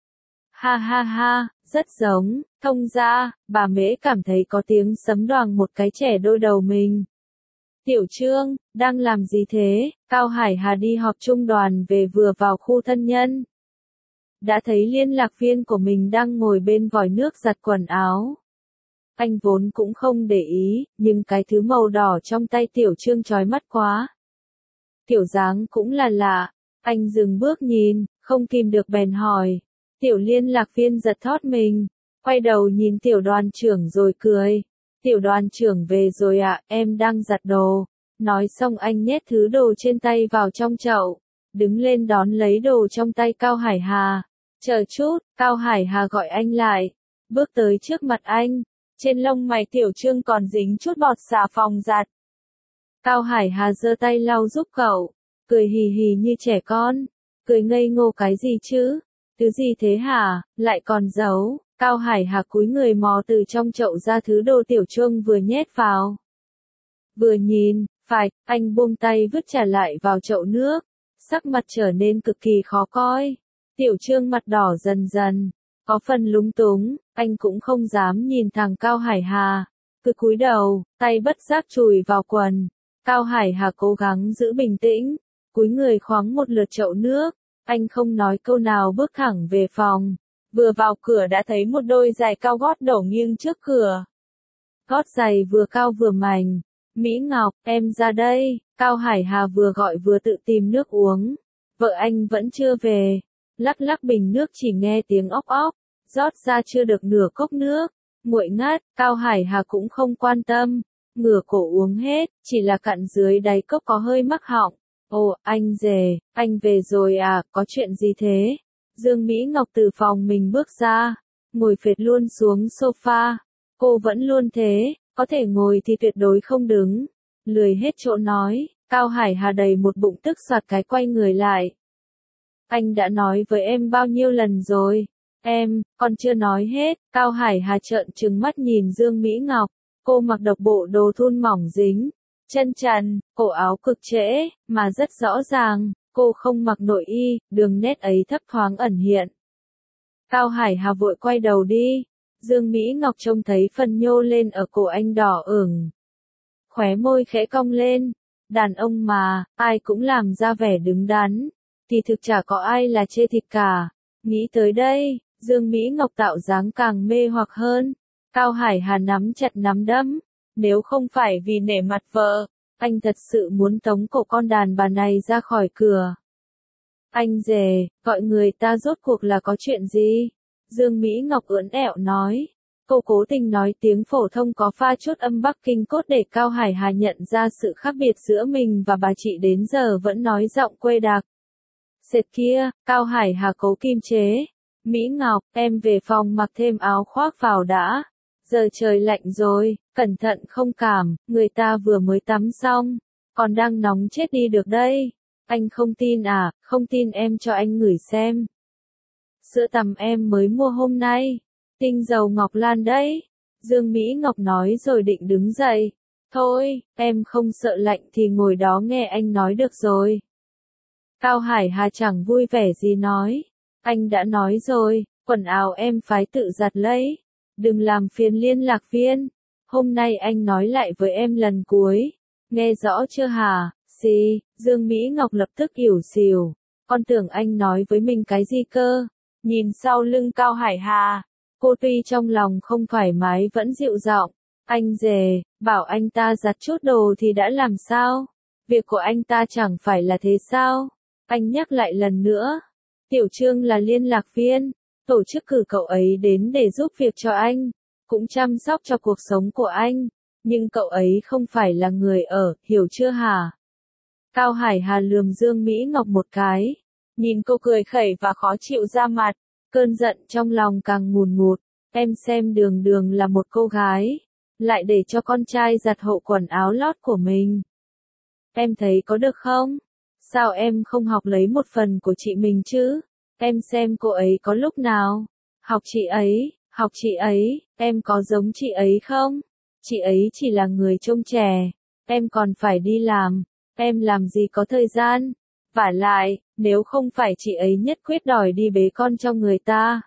Ha ha ha, rất giống, thông gia, bà Mễ cảm thấy có tiếng sấm đoàng một cái trẻ đôi đầu mình. Tiểu Trương, đang làm gì thế? Cao Hải Hà đi họp trung đoàn về vừa vào khu thân nhân. Đã thấy liên lạc viên của mình đang ngồi bên vòi nước giặt quần áo. Anh vốn cũng không để ý, nhưng cái thứ màu đỏ trong tay Tiểu Trương chói mắt quá. Tiểu dáng cũng là lạ, anh dừng bước nhìn, không kìm được bèn hỏi. Tiểu liên lạc viên giật thót mình, quay đầu nhìn tiểu đoàn trưởng rồi cười. Tiểu đoàn trưởng về rồi ạ, em đang giặt đồ. Nói xong anh nhét thứ đồ trên tay vào trong chậu, đứng lên đón lấy đồ trong tay Cao Hải Hà. Chờ chút, Cao Hải Hà gọi anh lại, bước tới trước mặt anh. Trên lông mày Tiểu Trương còn dính chút bọt xà phòng giặt. Cao Hải Hà giơ tay lau giúp cậu, cười hì hì như trẻ con. Cười ngây ngô cái gì chứ? Thứ gì thế hả, lại còn giấu? Cao Hải Hà cúi người mò từ trong chậu ra thứ đồ Tiểu Trương vừa nhét vào. Vừa nhìn, phải, anh buông tay vứt trả lại vào chậu nước, sắc mặt trở nên cực kỳ khó coi. Tiểu Trương mặt đỏ dần dần, có phần lúng túng, anh cũng không dám nhìn thẳng Cao Hải Hà, cứ cúi đầu, tay bất giác chùi vào quần. Cao Hải Hà cố gắng giữ bình tĩnh, cúi người khoáng một lượt chậu nước, anh không nói câu nào bước thẳng về phòng. Vừa vào cửa đã thấy một đôi giày cao gót đổ nghiêng trước cửa. Gót giày vừa cao vừa mảnh. Mỹ Ngọc, em ra đây. Cao Hải Hà vừa gọi vừa tự tìm nước uống. Vợ anh vẫn chưa về. Lắc lắc bình nước chỉ nghe tiếng óc óc. Rót ra chưa được nửa cốc nước. Nguội ngắt, Cao Hải Hà cũng không quan tâm. Ngửa cổ uống hết, chỉ là cặn dưới đáy cốc có hơi mắc họng. Ồ, anh rể, anh về rồi à, có chuyện gì thế? Dương Mỹ Ngọc từ phòng mình bước ra, ngồi phệt luôn xuống sofa. Cô vẫn luôn thế, có thể ngồi thì tuyệt đối không đứng. Lười hết chỗ nói, Cao Hải Hà đầy một bụng tức soạt cái quay người lại. Anh đã nói với em bao nhiêu lần rồi? Em, còn chưa nói hết. Cao Hải Hà trợn trừng mắt nhìn Dương Mỹ Ngọc. Cô mặc độc bộ đồ thun mỏng dính, chân trần, cổ áo cực trễ, mà rất rõ ràng. Cô không mặc nội y, đường nét ấy thấp thoáng ẩn hiện. Cao Hải Hà vội quay đầu đi. Dương Mỹ Ngọc trông thấy phần nhô lên ở cổ anh đỏ ửng. Khóe môi khẽ cong lên. Đàn ông mà, ai cũng làm ra vẻ đứng đắn. Thì thực chả có ai là chê thịt cả. Nghĩ tới đây, Dương Mỹ Ngọc tạo dáng càng mê hoặc hơn. Cao Hải Hà nắm chặt nắm đấm. Nếu không phải vì nể mặt vợ, anh thật sự muốn tống cổ con đàn bà này ra khỏi cửa. Anh rể, gọi người ta rốt cuộc là có chuyện gì? Dương Mỹ Ngọc ưỡn ẹo nói. Cô cố tình nói tiếng phổ thông có pha chút âm Bắc Kinh cốt để Cao Hải Hà nhận ra sự khác biệt giữa mình và bà chị đến giờ vẫn nói giọng quê đặc. Sệt kia, Cao Hải Hà cố kim chế. Mỹ Ngọc, em về phòng mặc thêm áo khoác vào đã. Giờ trời lạnh rồi, cẩn thận không cảm, người ta vừa mới tắm xong, còn đang nóng chết đi được đây. Anh không tin à, không tin em cho anh ngửi xem. Sữa tắm em mới mua hôm nay, tinh dầu ngọc lan đấy. Dương Mỹ Ngọc nói rồi định đứng dậy. Thôi, em không sợ lạnh thì ngồi đó nghe anh nói được rồi. Cao Hải Hà chẳng vui vẻ gì nói. Anh đã nói rồi, quần áo em phải tự giặt lấy. Đừng làm phiền liên lạc viên. Hôm nay anh nói lại với em lần cuối. Nghe rõ chưa hả? Gì? Dương Mỹ Ngọc lập tức ỉu xìu. Con tưởng anh nói với mình cái gì cơ? Nhìn sau lưng Cao Hải Hà. Cô tuy trong lòng không thoải mái vẫn dịu giọng. Anh rể, bảo anh ta giặt chút đồ thì đã làm sao? Việc của anh ta chẳng phải là thế sao? Anh nhắc lại lần nữa. Tiểu Trương là liên lạc viên. Tổ chức cử cậu ấy đến để giúp việc cho anh. Cũng chăm sóc cho cuộc sống của anh. Nhưng cậu ấy không phải là người ở, hiểu chưa hả? Cao Hải Hà lườm Dương Mỹ Ngọc một cái. Nhìn cô cười khẩy và khó chịu ra mặt. Cơn giận trong lòng càng ngùn ngụt. Em xem Đường Đường là một cô gái. Lại để cho con trai giặt hộ quần áo lót của mình. Em thấy có được không? Sao em không học lấy một phần của chị mình chứ? Em xem cô ấy có lúc nào? Học chị ấy, em có giống chị ấy không? Chị ấy chỉ là người trông trẻ. Em còn phải đi làm. Em làm gì có thời gian? Vả lại, nếu không phải chị ấy nhất quyết đòi đi bế con cho người ta.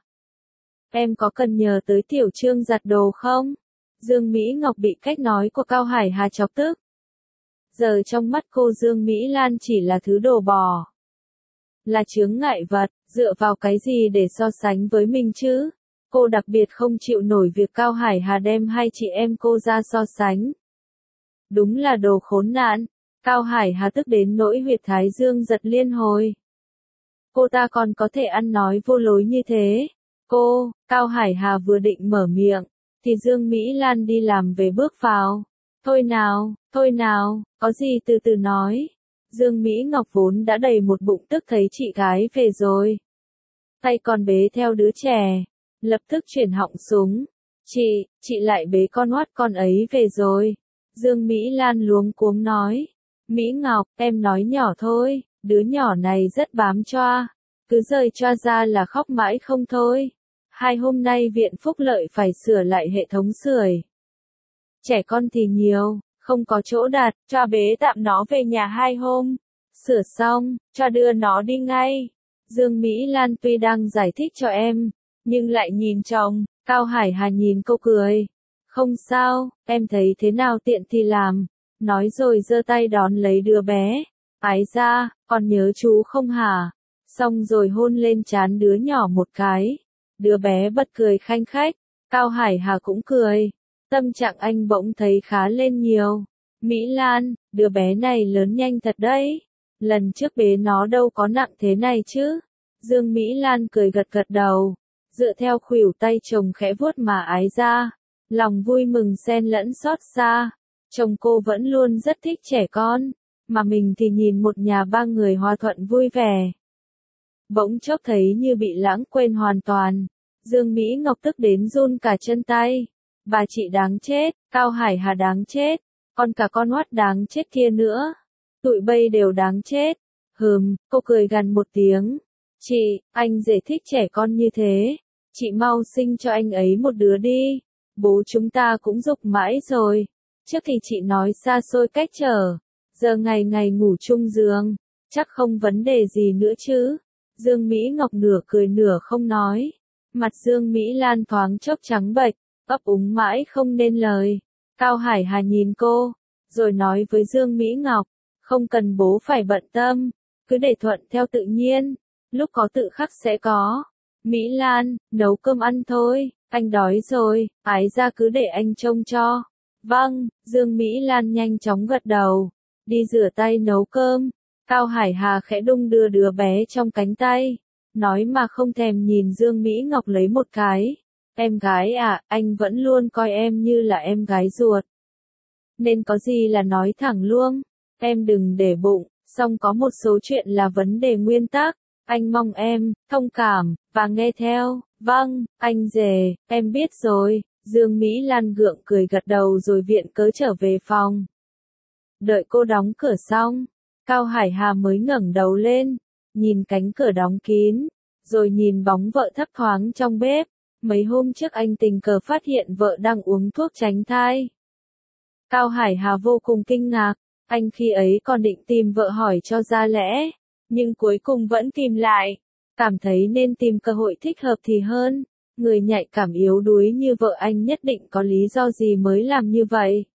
Em có cần nhờ tới Tiểu Trương giặt đồ không? Dương Mỹ Ngọc bị cách nói của Cao Hải Hà chọc tức. Giờ trong mắt cô Dương Mỹ Lan chỉ là thứ đồ bò. Là chướng ngại vật, dựa vào cái gì để so sánh với mình chứ? Cô đặc biệt không chịu nổi việc Cao Hải Hà đem hai chị em cô ra so sánh. Đúng là đồ khốn nạn. Cao Hải Hà tức đến nỗi huyệt thái dương giật liên hồi. Cô ta còn có thể ăn nói vô lối như thế. Cao Hải Hà vừa định mở miệng, thì Dương Mỹ Lan đi làm về bước vào. Thôi nào, có gì từ từ nói. Dương Mỹ Ngọc vốn đã đầy một bụng tức thấy chị gái về rồi. Tay còn bế theo đứa trẻ. Lập tức chuyển họng súng. Chị lại bế con oát con ấy về rồi. Dương Mỹ Lan luống cuống nói. Mỹ Ngọc, em nói nhỏ thôi, đứa nhỏ này rất bám choa. cứ rời choa ra là khóc mãi không thôi. 2 hôm nay viện phúc lợi phải sửa lại hệ thống sưởi. Trẻ con thì nhiều, không có chỗ đặt, choa bế tạm nó về nhà 2 hôm. Sửa xong, choa đưa nó đi ngay. Dương Mỹ Lan tuy đang giải thích cho em, nhưng lại nhìn chồng, Cao Hải Hà nhìn cô cười. Không sao, em thấy thế nào tiện thì làm. Nói rồi giơ tay đón lấy đứa bé. Ái ra, con nhớ chú không hả? Xong rồi hôn lên trán đứa nhỏ một cái. Đứa bé bật cười khanh khách. Cao Hải Hà cũng cười. Tâm trạng anh bỗng thấy khá lên nhiều. Mỹ Lan, đứa bé này lớn nhanh thật đấy. Lần trước bế nó đâu có nặng thế này chứ. Dương Mỹ Lan cười gật gật đầu. Dựa theo khuỷu tay chồng khẽ vuốt mà ái ra. Lòng vui mừng xen lẫn xót xa. Chồng cô vẫn luôn rất thích trẻ con. Mà mình thì nhìn một nhà 3 người hòa thuận vui vẻ. Bỗng chốc thấy như bị lãng quên hoàn toàn. Dương Mỹ Ngọc tức đến run cả chân tay. Bà chị đáng chết, Cao Hải Hà đáng chết, còn cả con oát đáng chết kia nữa. Tụi bay đều đáng chết. Cô cười gằn một tiếng. Chị, anh dễ thích trẻ con như thế. Chị mau sinh cho anh ấy một đứa đi. Bố chúng ta cũng giục mãi rồi. Trước thì chị nói xa xôi cách trở. Giờ ngày ngày ngủ chung giường. Chắc không vấn đề gì nữa chứ. Dương Mỹ Ngọc nửa cười nửa không nói. Mặt Dương Mỹ Lan thoáng chốc trắng bệch, ấp úng mãi không nên lời. Cao Hải Hà nhìn cô, rồi nói với Dương Mỹ Ngọc, không cần bố phải bận tâm, cứ để thuận theo tự nhiên, lúc có tự khắc sẽ có. Mỹ Lan, nấu cơm ăn thôi, anh đói rồi, ái ra cứ để anh trông cho. Vâng, Dương Mỹ Lan nhanh chóng gật đầu, đi rửa tay nấu cơm. Cao Hải Hà khẽ đung đưa đứa bé trong cánh tay, nói mà không thèm nhìn Dương Mỹ Ngọc lấy một cái. Em gái à, anh vẫn luôn coi em như là em gái ruột. Nên có gì là nói thẳng luôn, em đừng để bụng, song có một số chuyện là vấn đề nguyên tắc. Anh mong em, thông cảm, và nghe theo. Vâng, anh rể, em biết rồi. Dương Mỹ Lan gượng cười gật đầu rồi viện cớ trở về phòng. Đợi cô đóng cửa xong, Cao Hải Hà mới ngẩng đầu lên, nhìn cánh cửa đóng kín, rồi nhìn bóng vợ thấp thoáng trong bếp. Mấy hôm trước anh tình cờ phát hiện vợ đang uống thuốc tránh thai. Cao Hải Hà vô cùng kinh ngạc, anh khi ấy còn định tìm vợ hỏi cho ra lẽ, nhưng cuối cùng vẫn tìm lại, cảm thấy nên tìm cơ hội thích hợp thì hơn. Người nhạy cảm yếu đuối như vợ anh nhất định có lý do gì mới làm như vậy.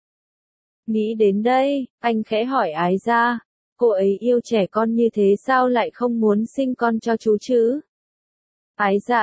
Nghĩ đến đây, anh khẽ hỏi ái ra, cô ấy yêu trẻ con như thế sao lại không muốn sinh con cho chú chứ? Ái dạ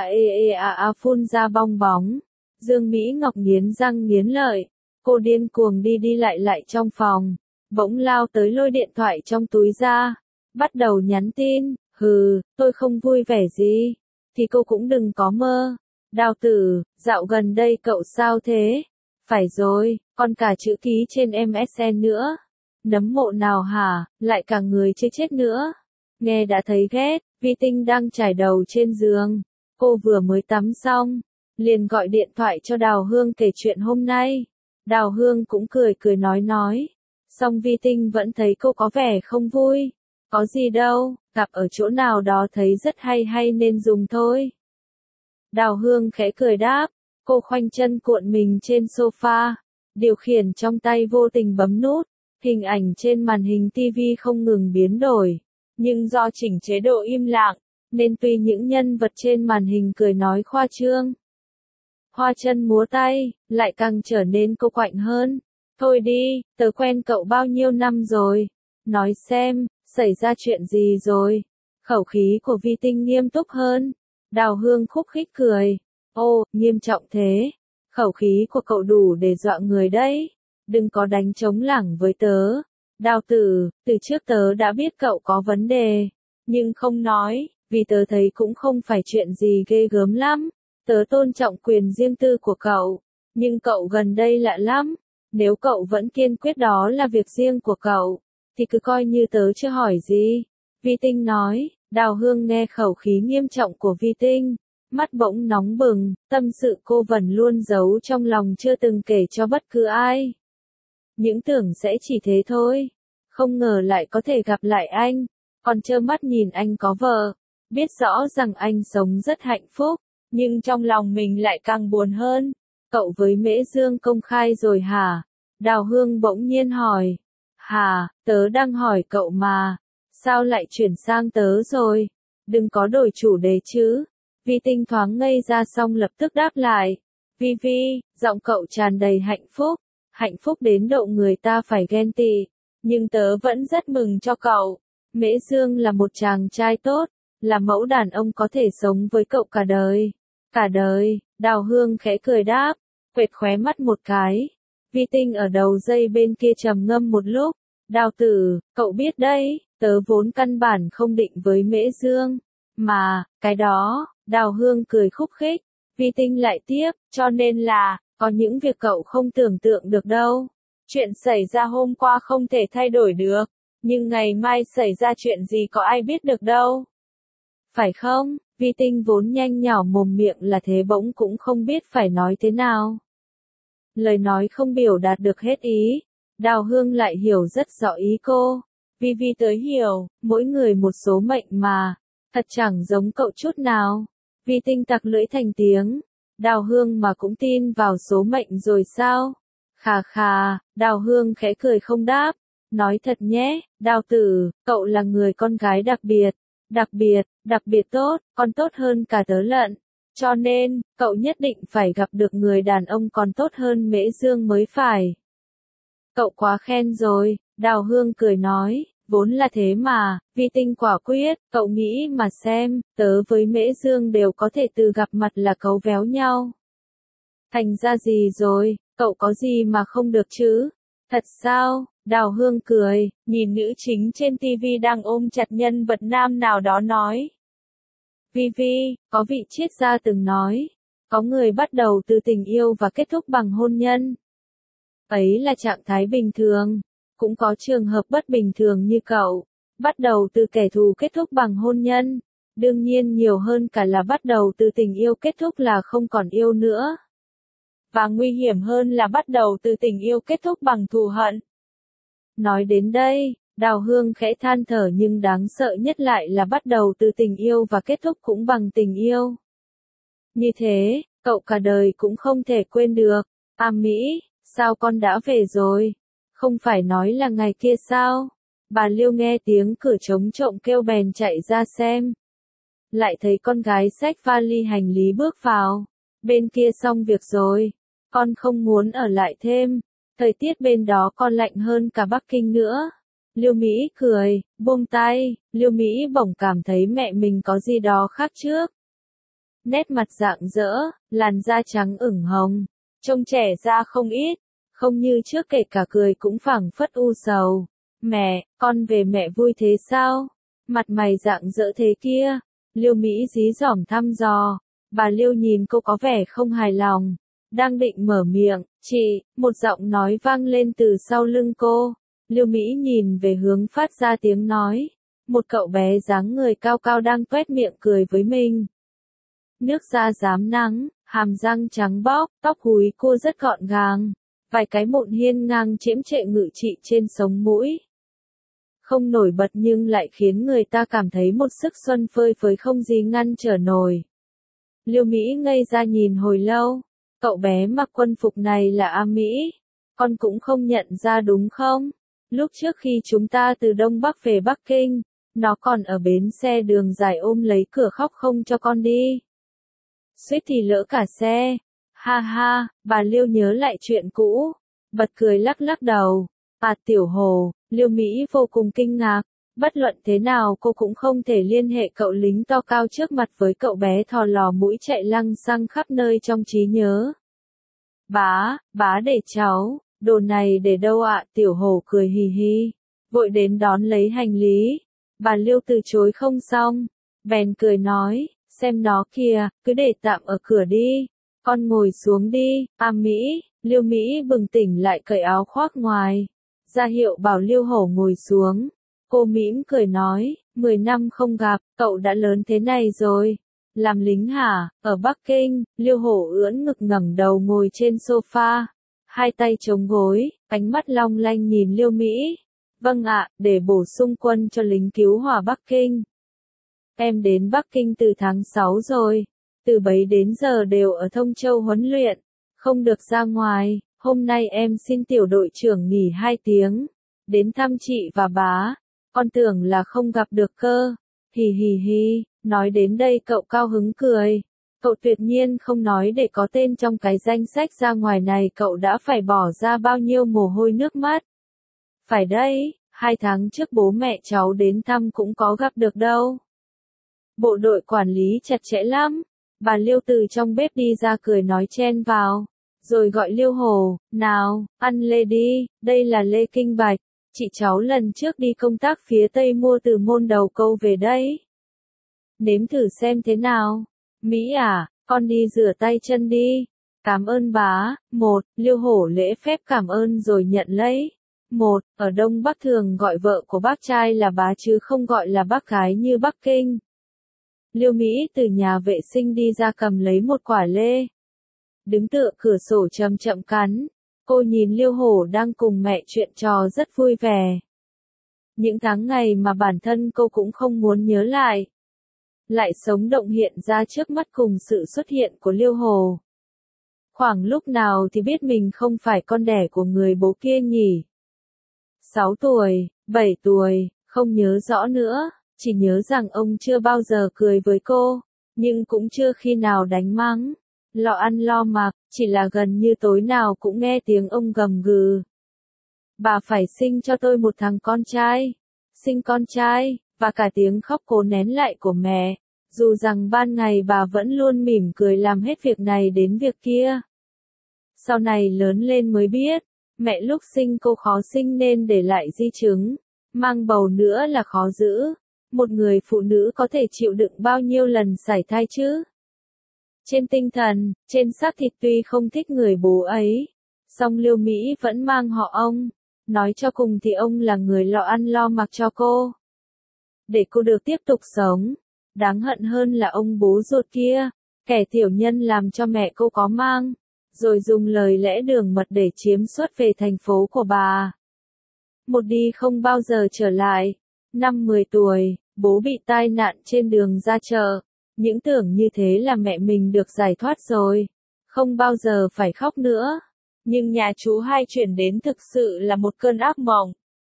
phun ra bong bóng. Dương Mỹ Ngọc nghiến răng nghiến lợi. Cô điên cuồng đi lại trong phòng. Bỗng lao tới lôi điện thoại trong túi ra. Bắt đầu nhắn tin. Tôi không vui vẻ gì. Thì cô cũng đừng có mơ. Đào tử, dạo gần đây cậu sao thế? Phải rồi, còn cả chữ ký trên MSN nữa. Nấm mộ nào hả, lại cả người chưa chết nữa. Nghe đã thấy ghét. Vi Tinh đang trải đầu trên giường. Cô vừa mới tắm xong, liền gọi điện thoại cho Đào Hương kể chuyện hôm nay. Đào Hương cũng cười nói. Song Vi Tinh vẫn thấy cô có vẻ không vui. Có gì đâu, gặp ở chỗ nào đó thấy rất hay nên dùng thôi. Đào Hương khẽ cười đáp, cô khoanh chân cuộn mình trên sofa, điều khiển trong tay vô tình bấm nút, hình ảnh trên màn hình TV không ngừng biến đổi. Nhưng do chỉnh chế độ im lặng, nên tuy những nhân vật trên màn hình cười nói khoa trương, hoa chân múa tay, lại càng trở nên cô quạnh hơn. Thôi đi, tớ quen cậu bao nhiêu năm rồi. Nói xem, xảy ra chuyện gì rồi? Khẩu khí của Vi Tinh nghiêm túc hơn. Đào Hương khúc khích cười. Ô, nghiêm trọng thế. Khẩu khí của cậu đủ để dọa người đấy. Đừng có đánh trống lảng với tớ. Đào tử, từ trước tớ đã biết cậu có vấn đề. Nhưng không nói, vì tớ thấy cũng không phải chuyện gì ghê gớm lắm. Tớ tôn trọng quyền riêng tư của cậu. Nhưng cậu gần đây lạ lắm. Nếu cậu vẫn kiên quyết đó là việc riêng của cậu, thì cứ coi như tớ chưa hỏi gì. Vi Tinh nói. Đào Hương nghe khẩu khí nghiêm trọng của Vi Tinh, mắt bỗng nóng bừng, tâm sự cô vẫn luôn giấu trong lòng chưa từng kể cho bất cứ ai. Những tưởng sẽ chỉ thế thôi, không ngờ lại có thể gặp lại anh, còn trơ mắt nhìn anh có vợ. biết rõ rằng anh sống rất hạnh phúc, nhưng trong lòng mình lại càng buồn hơn. Cậu với Mễ Dương công khai rồi hả? Đào Hương bỗng nhiên hỏi. Hả, tớ đang hỏi cậu mà. Sao lại chuyển sang tớ rồi? Đừng có đổi chủ đề chứ. Vi Tinh thoáng ngây ra xong lập tức đáp lại. Vi Vi, giọng cậu tràn đầy hạnh phúc đến độ người ta phải ghen tị. Nhưng tớ vẫn rất mừng cho cậu. Mễ Dương là một chàng trai tốt, là mẫu đàn ông có thể sống với cậu cả đời. Cả đời, Đào Hương khẽ cười đáp, quệt khóe mắt một cái. Vi Tinh ở đầu dây bên kia trầm ngâm một lúc. Đào tử, cậu biết đấy, tớ vốn căn bản không định với Mễ Dương. Mà, cái đó, Đào Hương cười khúc khích. Vi Tinh lại tiếp, cho nên là, có những việc cậu không tưởng tượng được đâu. Chuyện xảy ra hôm qua không thể thay đổi được, nhưng ngày mai xảy ra chuyện gì có ai biết được đâu. Phải không? Vi Tinh vốn nhanh nhỏ mồm miệng là thế bỗng cũng không biết phải nói thế nào. Lời nói không biểu đạt được hết ý. Đào Hương lại hiểu rất rõ ý cô. Vi Vi tới hiểu, mỗi người một số mệnh mà. Thật chẳng giống cậu chút nào. Vi Tinh tặc lưỡi thành tiếng. Đào Hương mà cũng tin vào số mệnh rồi sao? Khà khà, Đào Hương khẽ cười không đáp. Nói thật nhé, Đào tử, cậu là người con gái đặc biệt tốt, còn tốt hơn cả tớ lận. Cho nên, cậu nhất định phải gặp được người đàn ông còn tốt hơn Mễ Dương mới phải. Cậu quá khen rồi, Đào Hương cười nói, vốn là thế mà. Vi Tinh quả quyết, cậu nghĩ mà xem, tớ với Mễ Dương đều có thể từ gặp mặt là cấu véo nhau. Thành ra gì rồi, cậu có gì mà không được chứ? Thật sao? Đào Hương cười, nhìn nữ chính trên TV đang ôm chặt nhân vật nam nào đó nói. Vi Vi, có vị triết gia từng nói, có người bắt đầu từ tình yêu và kết thúc bằng hôn nhân. Ấy là trạng thái bình thường, cũng có trường hợp bất bình thường như cậu, bắt đầu từ kẻ thù kết thúc bằng hôn nhân. Đương nhiên nhiều hơn cả là bắt đầu từ tình yêu kết thúc là không còn yêu nữa. Và nguy hiểm hơn là bắt đầu từ tình yêu kết thúc bằng thù hận. Nói đến đây, Đào Hương khẽ than thở nhưng đáng sợ nhất lại là bắt đầu từ tình yêu và kết thúc cũng bằng tình yêu. Như thế, cậu cả đời cũng không thể quên được. À Mỹ, sao con đã về rồi? Không phải nói là ngày kia sao? Bà Liêu nghe tiếng cửa trống trộm kêu bèn chạy ra xem. Lại thấy con gái xách vali hành lý bước vào. Bên kia xong việc rồi. Con không muốn ở lại thêm. Thời tiết bên đó còn lạnh hơn cả Bắc Kinh nữa. Liêu Mỹ cười, buông tay. Liêu Mỹ bỗng cảm thấy mẹ mình có gì đó khác trước. Nét mặt rạng rỡ, làn da trắng ửng hồng. Trông trẻ ra không ít. Không như trước kể cả cười cũng phảng phất u sầu. Mẹ, con về mẹ vui thế sao? Mặt mày rạng rỡ thế kia. Liêu Mỹ dí dỏm thăm dò. Bà Liêu nhìn cô có vẻ không hài lòng. Đang định mở miệng, chị, một giọng nói vang lên từ sau lưng cô. Liêu Mỹ nhìn về hướng phát ra tiếng nói. Một cậu bé dáng người cao cao đang toét miệng cười với mình. Nước da rám nắng, hàm răng trắng bóc, tóc húi cô rất gọn gàng. Vài cái mụn hiên ngang chiếm trệ ngự trị trên sống mũi. Không nổi bật nhưng lại khiến người ta cảm thấy một sức xuân phơi phới không gì ngăn trở nổi. Liêu Mỹ ngây ra nhìn hồi lâu. Cậu bé mặc quân phục này là A Mỹ. Con cũng không nhận ra đúng không? Lúc trước khi chúng ta từ Đông Bắc về Bắc Kinh, nó còn ở bến xe đường dài ôm lấy cửa khóc không cho con đi. Suýt thì lỡ cả xe. Ha ha, bà Liêu nhớ lại chuyện cũ. Bật cười lắc lắc đầu. À Tiểu Hồ, Liêu Mỹ vô cùng kinh ngạc. Bất luận thế nào cô cũng không thể liên hệ cậu lính to cao trước mặt với cậu bé thò lò mũi chạy lăng xăng khắp nơi trong trí nhớ. Bá để cháu, đồ này để đâu ạ? Tiểu Hồ cười hì hì, vội đến đón lấy hành lý. Bà Liêu từ chối không xong, bèn cười nói, xem nó kìa, cứ để tạm ở cửa đi, con ngồi xuống đi. À Mỹ, Liêu Mỹ bừng tỉnh lại cởi áo khoác ngoài, ra hiệu bảo Liêu Hổ ngồi xuống. Cô mỉm cười nói, 10 năm không gặp, cậu đã lớn thế này rồi. Làm lính hả? Ở Bắc Kinh. Liêu Hổ ưỡn ngực ngẩng đầu ngồi trên sofa, hai tay chống gối, ánh mắt long lanh nhìn Liêu Mỹ. Vâng ạ, để bổ sung quân cho lính cứu hỏa Bắc Kinh. Em đến Bắc Kinh từ tháng 6 rồi. Từ bấy đến giờ đều ở Thông Châu huấn luyện. Không được ra ngoài. Hôm nay em xin tiểu đội trưởng nghỉ 2 tiếng. Đến thăm chị và bá. Con tưởng là không gặp được cơ. Hì hì hì. Nói đến đây cậu cao hứng cười. Cậu tuyệt nhiên không nói để có tên trong cái danh sách ra ngoài này cậu đã phải bỏ ra bao nhiêu mồ hôi nước mắt. Phải đấy, 2 tháng trước bố mẹ cháu đến thăm cũng có gặp được đâu. Bộ đội quản lý chặt chẽ lắm. Bà Liêu từ trong bếp đi ra cười nói chen vào. Rồi gọi Liêu Hổ, nào, ăn lê đi, đây là lê kinh bạch. Chị cháu lần trước đi công tác phía Tây mua từ Môn Đầu Câu về đấy. Nếm thử xem thế nào. Mỹ à, con đi rửa tay chân đi. Cảm ơn bá. 1. Liêu Hổ lễ phép cảm ơn rồi nhận lấy. 1. Ở Đông Bắc thường gọi vợ của bác trai là bá chứ không gọi là bác gái như Bắc Kinh. Liêu Mỹ từ nhà vệ sinh đi ra cầm lấy một quả lê. Đứng tựa cửa sổ chậm chậm cắn. Cô nhìn Liêu Hổ đang cùng mẹ chuyện trò rất vui vẻ. Những tháng ngày mà bản thân cô cũng không muốn nhớ lại. Lại sống động hiện ra trước mắt cùng sự xuất hiện của Liêu Hổ. Khoảng lúc nào thì biết mình không phải con đẻ của người bố kia nhỉ? 6 tuổi, 7 tuổi, không nhớ rõ nữa, chỉ nhớ rằng ông chưa bao giờ cười với cô, nhưng cũng chưa khi nào đánh mắng. Lo ăn lo mặc, chỉ là gần như tối nào cũng nghe tiếng ông gầm gừ. Bà phải sinh cho tôi một thằng con trai. Sinh con trai, và cả tiếng khóc cố nén lại của mẹ. Dù rằng ban ngày bà vẫn luôn mỉm cười làm hết việc này đến việc kia. Sau này lớn lên mới biết, mẹ lúc sinh cô khó sinh nên để lại di chứng. Mang bầu nữa là khó giữ. Một người phụ nữ có thể chịu đựng bao nhiêu lần sảy thai chứ? Trên tinh thần, trên xác thịt tuy không thích người bố ấy, song Liêu Mỹ vẫn mang họ ông. Nói cho cùng thì ông là người lo ăn lo mặc cho cô. Để cô được tiếp tục sống. Đáng hận hơn là ông bố ruột kia, kẻ tiểu nhân làm cho mẹ cô có mang, rồi dùng lời lẽ đường mật để chiếm suất về thành phố của bà. Một đi không bao giờ trở lại. Năm 10 tuổi, bố bị tai nạn trên đường ra chợ. Những tưởng như thế là mẹ mình được giải thoát rồi. Không bao giờ phải khóc nữa. Nhưng nhà chú hai chuyển đến thực sự là một cơn ác mộng.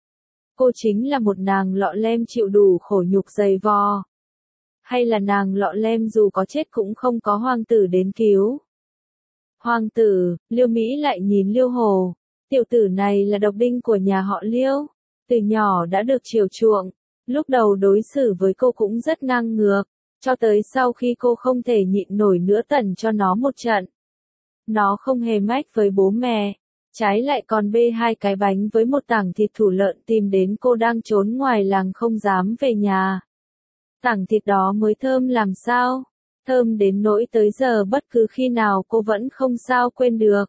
Cô chính là một nàng lọ lem chịu đủ khổ nhục dày vò. Hay là nàng lọ lem dù có chết cũng không có hoàng tử đến cứu. Hoàng tử, Liêu Mỹ lại nhìn Liêu Hổ. Tiểu tử này là độc đinh của nhà họ Liêu. Từ nhỏ đã được chiều chuộng. Lúc đầu đối xử với cô cũng rất ngang ngược. Cho tới sau khi cô không thể nhịn nổi nữa tẩn cho nó một trận. Nó không hề mách với bố mẹ. Trái lại còn bê 2 cái bánh với một tảng thịt thủ lợn tìm đến cô đang trốn ngoài làng không dám về nhà. Tảng thịt đó mới thơm làm sao? Thơm đến nỗi tới giờ bất cứ khi nào cô vẫn không sao quên được.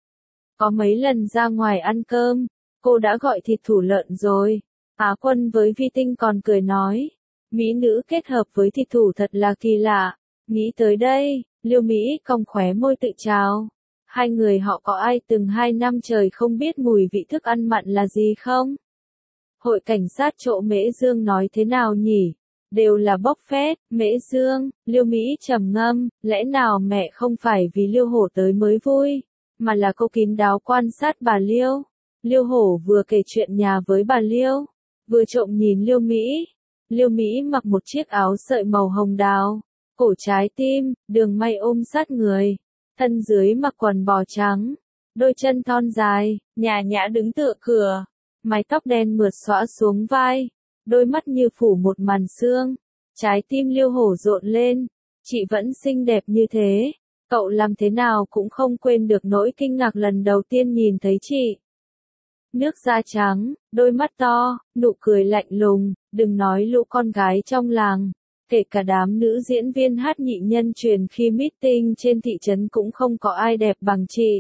Có mấy lần ra ngoài ăn cơm, cô đã gọi thịt thủ lợn rồi. Á Quân với Vi Tinh còn cười nói. Mỹ nữ kết hợp với thịt thủ thật là kỳ lạ. Nghĩ tới đây, Liêu Mỹ cong khóe môi tự chào. Hai người họ có ai từng 2 năm trời không biết mùi vị thức ăn mặn là gì không? Hội cảnh sát chỗ Mễ Dương nói thế nào nhỉ? Đều là bốc phét. Mễ Dương, Liêu Mỹ trầm ngâm, lẽ nào mẹ không phải vì Liêu Hổ tới mới vui, mà là cô kín đáo quan sát bà Liêu. Liêu Hổ vừa kể chuyện nhà với bà Liêu, vừa trộm nhìn Liêu Mỹ. Liêu Mỹ mặc một chiếc áo sợi màu hồng đào, cổ trái tim, đường may ôm sát người, thân dưới mặc quần bò trắng, đôi chân thon dài, nhã nhã đứng tựa cửa, mái tóc đen mượt xõa xuống vai, đôi mắt như phủ một màn sương. Trái tim Liêu Hổ rộn lên, chị vẫn xinh đẹp như thế, cậu làm thế nào cũng không quên được nỗi kinh ngạc lần đầu tiên nhìn thấy chị. Nước da trắng, đôi mắt to, nụ cười lạnh lùng, đừng nói lũ con gái trong làng, kể cả đám nữ diễn viên hát nhị nhân truyền khi meeting trên thị trấn cũng không có ai đẹp bằng chị.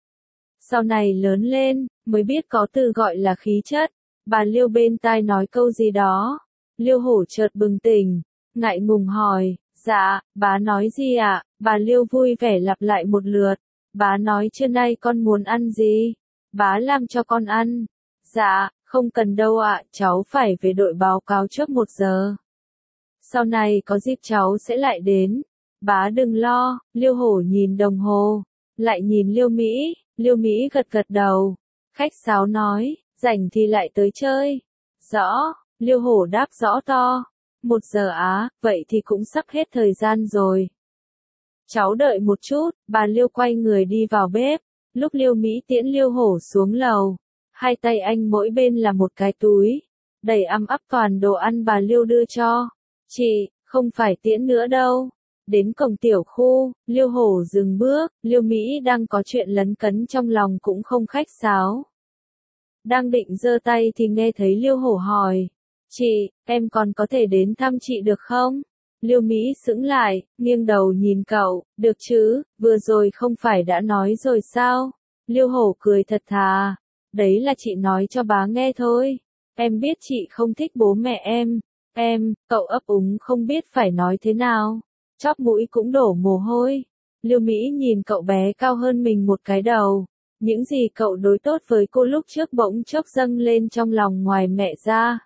Sau này lớn lên, mới biết có từ gọi là khí chất. Bà Liêu bên tai nói câu gì đó. Liêu Hổ chợt bừng tỉnh, ngại ngùng hỏi, dạ, bá nói gì ạ? Bà Liêu vui vẻ lặp lại một lượt. Bá nói trưa nay con muốn ăn gì? Bá làm cho con ăn. Dạ, không cần đâu ạ, cháu phải về đội báo cáo trước 1 giờ. Sau này có dịp cháu sẽ lại đến. Bá đừng lo. Liêu Hổ nhìn đồng hồ, lại nhìn Liêu Mỹ. Liêu Mỹ gật gật đầu. Khách sáo nói, rảnh thì lại tới chơi. Rõ. Liêu Hổ đáp rõ to. 1 giờ á, vậy thì cũng sắp hết thời gian rồi. Cháu đợi một chút. Bà Liêu quay người đi vào bếp. Lúc Liêu Mỹ tiễn Liêu Hổ xuống lầu, hai tay anh mỗi bên là một cái túi, đầy ăm ắp toàn đồ ăn bà Liêu đưa cho. Chị, không phải tiễn nữa đâu. Đến cổng tiểu khu, Liêu Hổ dừng bước. Liêu Mỹ đang có chuyện lấn cấn trong lòng cũng không khách sáo. Đang định giơ tay thì nghe thấy Liêu Hổ hỏi. Chị, em còn có thể đến thăm chị được không? Liêu Mỹ sững lại, nghiêng đầu nhìn cậu. Được chứ, vừa rồi không phải đã nói rồi sao? Liêu Hổ cười thật thà. Đấy là chị nói cho bá nghe thôi. Em biết chị không thích bố mẹ em. Cậu ấp úng không biết phải nói thế nào. Chóp mũi cũng đổ mồ hôi. Liêu Mỹ nhìn cậu bé cao hơn mình một cái đầu. Những gì cậu đối tốt với cô lúc trước bỗng chốc dâng lên trong lòng ngoài mẹ ra.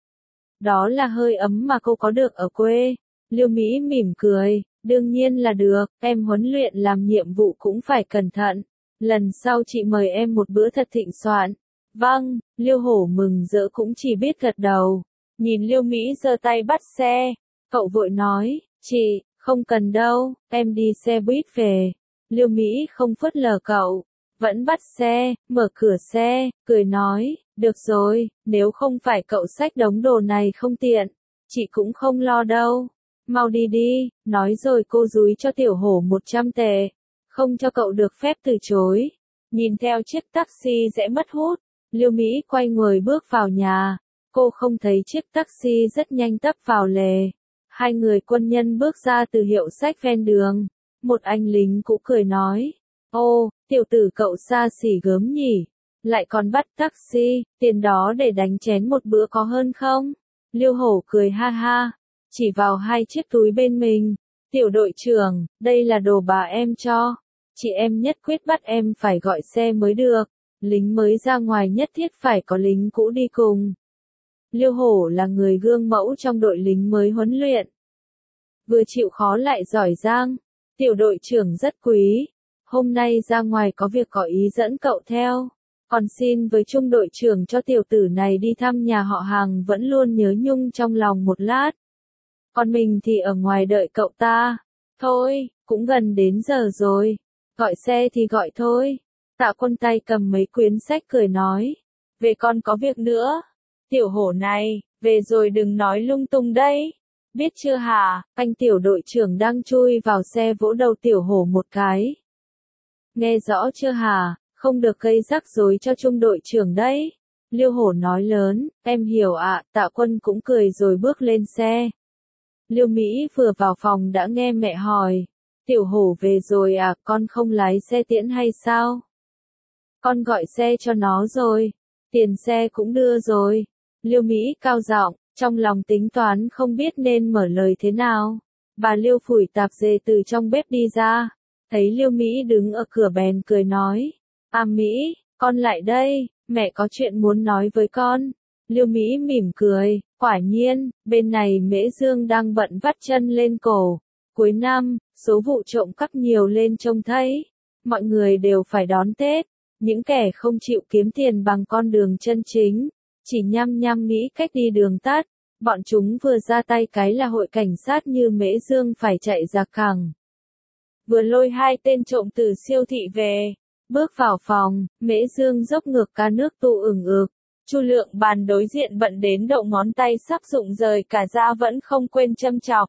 Đó là hơi ấm mà cô có được ở quê. Liêu Mỹ mỉm cười, đương nhiên là được, em huấn luyện làm nhiệm vụ cũng phải cẩn thận. Lần sau chị mời em một bữa thật thịnh soạn. Vâng, Liêu Hổ mừng rỡ cũng chỉ biết gật đầu. Nhìn Liêu Mỹ giơ tay bắt xe, cậu vội nói, chị, không cần đâu, em đi xe buýt về. Liêu Mỹ không phớt lờ cậu, vẫn bắt xe, mở cửa xe, cười nói, được rồi, nếu không phải cậu xách đống đồ này không tiện, chị cũng không lo đâu. Mau đi đi, nói rồi cô dúi cho Tiểu Hổ 100 tệ, không cho cậu được phép từ chối. Nhìn theo chiếc taxi rẽ mất hút, Liêu Mỹ quay người bước vào nhà. Cô không thấy chiếc taxi rất nhanh tấp vào lề. Hai người quân nhân bước ra từ hiệu sách ven đường. Một anh lính cũ cười nói, ô, tiểu tử cậu xa xỉ gớm nhỉ, lại còn bắt taxi, tiền đó để đánh chén một bữa có hơn không? Liêu Hổ cười ha ha, chỉ vào hai chiếc túi bên mình. Tiểu đội trưởng, đây là đồ bà em cho. Chị em nhất quyết bắt em phải gọi xe mới được. Lính mới ra ngoài nhất thiết phải có lính cũ đi cùng. Liêu Hổ là người gương mẫu trong đội lính mới huấn luyện. Vừa chịu khó lại giỏi giang. Tiểu đội trưởng rất quý. Hôm nay ra ngoài có việc có ý dẫn cậu theo. Còn xin với trung đội trưởng cho tiểu tử này đi thăm nhà họ hàng vẫn luôn nhớ nhung trong lòng một lát. Còn mình thì ở ngoài đợi cậu ta. Thôi, cũng gần đến giờ rồi. Gọi xe thì gọi thôi. Tạ Quân tay cầm mấy quyển sách cười nói. Về con có việc nữa. Tiểu Hổ này, về rồi đừng nói lung tung đấy. Biết chưa hả? Anh tiểu đội trưởng đang chui vào xe vỗ đầu Tiểu Hổ một cái. Nghe rõ chưa hả? Không được gây rắc rối cho trung đội trưởng đấy. Liêu Hổ nói lớn, em hiểu ạ. Tạ Quân cũng cười rồi bước lên xe. Liêu Mỹ vừa vào phòng đã nghe mẹ hỏi. Tiểu Hổ về rồi à, con không lái xe tiễn hay sao? Con gọi xe cho nó rồi. Tiền xe cũng đưa rồi. Liêu Mỹ cao giọng, trong lòng tính toán không biết nên mở lời thế nào. Bà Liêu phủi tạp dề từ trong bếp đi ra. Thấy Liêu Mỹ đứng ở cửa bèn cười nói. À Mỹ, con lại đây, mẹ có chuyện muốn nói với con. Liêu Mỹ mỉm cười, quả nhiên, bên này Mễ Dương đang bận vắt chân lên cổ. Cuối năm, số vụ trộm cắp nhiều lên trông thấy. Mọi người đều phải đón Tết. Những kẻ không chịu kiếm tiền bằng con đường chân chính, chỉ nhăm nhăm nghĩ cách đi đường tắt. Bọn chúng vừa ra tay cái là hội cảnh sát như Mễ Dương phải chạy ra cẳng. Vừa lôi hai tên trộm từ siêu thị về. Bước vào phòng, Mễ Dương dốc ngược ca nước tu ửng ực. Chu Lượng bàn đối diện bận đến độ ngón tay sắp rụng rời cả ra vẫn không quên châm chọc.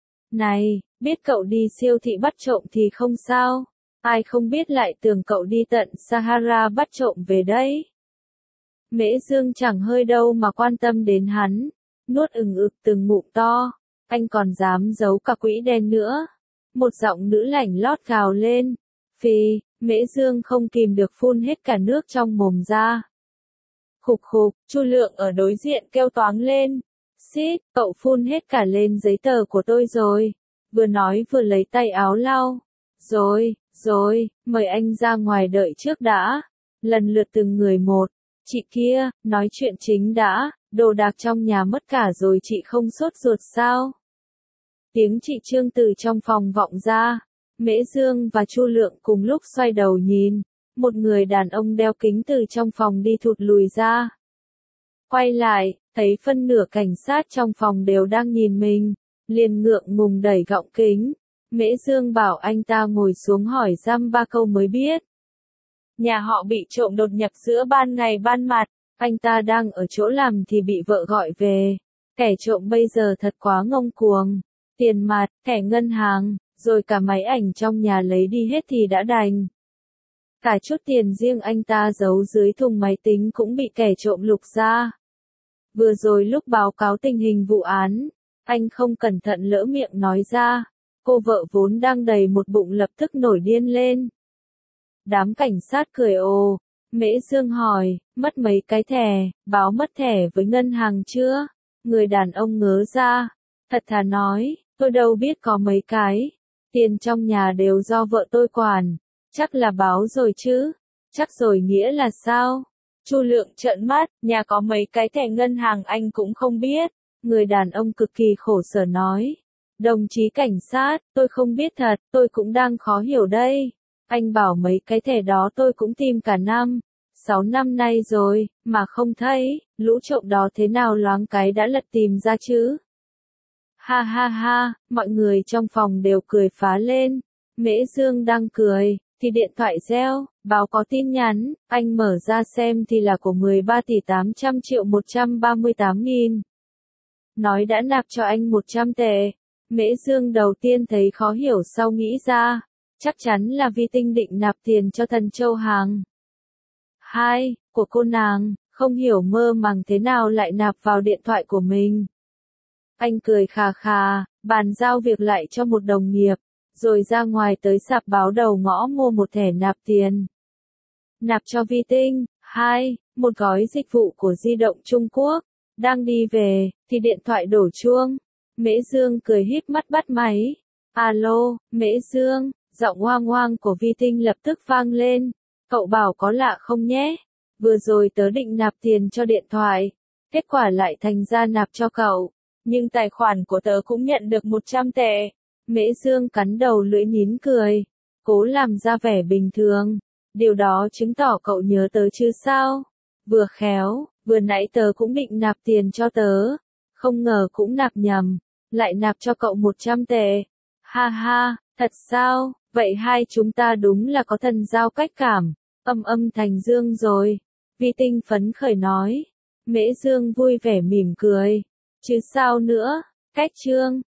Này, biết cậu đi siêu thị bắt trộm thì không sao. Ai không biết lại tưởng cậu đi tận Sahara bắt trộm về đấy. Mễ Dương chẳng hơi đâu mà quan tâm đến hắn. Nuốt ửng ực từng ngụm to. Anh còn dám giấu cả quỹ đen nữa. Một giọng nữ lảnh lót gào lên. Phì, Mễ Dương không kìm được phun hết cả nước trong mồm ra. Khục khục, Chu Lượng ở đối diện kêu toáng lên. Xít, cậu phun hết cả lên giấy tờ của tôi rồi. Vừa nói vừa lấy tay áo lau. Rồi, mời anh ra ngoài đợi trước đã. Lần lượt từng người một. Chị kia, nói chuyện chính đã, đồ đạc trong nhà mất cả rồi chị không sốt ruột sao? Tiếng chị Trương từ trong phòng vọng ra. Mễ Dương và Chu Lượng cùng lúc xoay đầu nhìn. Một người đàn ông đeo kính từ trong phòng đi thụt lùi ra. Quay lại, thấy phân nửa cảnh sát trong phòng đều đang nhìn mình. Liền ngượng ngùng đẩy gọng kính. Mễ Dương bảo anh ta ngồi xuống hỏi dăm ba câu mới biết. Nhà họ bị trộm đột nhập giữa ban ngày ban mặt. Anh ta đang ở chỗ làm thì bị vợ gọi về. Kẻ trộm bây giờ thật quá ngông cuồng. Tiền mặt, thẻ ngân hàng, rồi cả máy ảnh trong nhà lấy đi hết thì đã đành. Cả chút tiền riêng anh ta giấu dưới thùng máy tính cũng bị kẻ trộm lục ra. Vừa rồi lúc báo cáo tình hình vụ án, anh không cẩn thận lỡ miệng nói ra. Cô vợ vốn đang đầy một bụng lập tức nổi điên lên. Đám cảnh sát cười ồ. Mễ Dương hỏi, mất mấy cái thẻ, báo mất thẻ với ngân hàng chưa? Người đàn ông ngớ ra. Thật thà nói, tôi đâu biết có mấy cái. Tiền trong nhà đều do vợ tôi quản. Chắc là báo rồi chứ. Chắc rồi nghĩa là sao? Chu Lượng trợn mắt, nhà có mấy cái thẻ ngân hàng anh cũng không biết. Người đàn ông cực kỳ khổ sở nói. Đồng chí cảnh sát, tôi không biết thật, tôi cũng đang khó hiểu đây. Anh bảo mấy cái thẻ đó tôi cũng tìm cả 6 năm nay rồi, mà không thấy, lũ trộm đó thế nào loáng cái đã lật tìm ra chứ. Ha ha ha, mọi người trong phòng đều cười phá lên. Mễ Dương đang cười, thì điện thoại reo, báo có tin nhắn, anh mở ra xem thì là của 13 tỷ 800 triệu 138 nghìn. Nói đã nạp cho anh 100 tệ. Mễ Dương đầu tiên thấy khó hiểu sau nghĩ ra, chắc chắn là Vi Tinh định nạp tiền cho Thần Châu Hàng. 2. Của cô nàng, không hiểu mơ màng thế nào lại nạp vào điện thoại của mình. Anh cười khà khà, bàn giao việc lại cho một đồng nghiệp, rồi ra ngoài tới sạp báo đầu ngõ mua một thẻ nạp tiền. Nạp cho Vi Tinh. 2. Một gói dịch vụ của di động Trung Quốc. Đang đi về, thì điện thoại đổ chuông. Mễ Dương cười híp mắt bắt máy. Alo, Mễ Dương, giọng hoang hoang của Vi Tinh lập tức vang lên. Cậu bảo có lạ không nhé? Vừa rồi tớ định nạp tiền cho điện thoại. Kết quả lại thành ra nạp cho cậu. Nhưng tài khoản của tớ cũng nhận được 100 tệ. Mễ Dương cắn đầu lưỡi nín cười. Cố làm ra vẻ bình thường. Điều đó chứng tỏ cậu nhớ tớ chứ sao? Vừa khéo, vừa nãy tớ cũng định nạp tiền cho tớ. Không ngờ cũng nạp nhầm. Lại nạp cho cậu 100 tệ. Ha ha, thật sao? Vậy hai chúng ta đúng là có thần giao cách cảm. Âm thành Dương rồi. Vi Tinh phấn khởi nói. Mễ Dương vui vẻ mỉm cười. Chứ sao nữa? Cách Trương.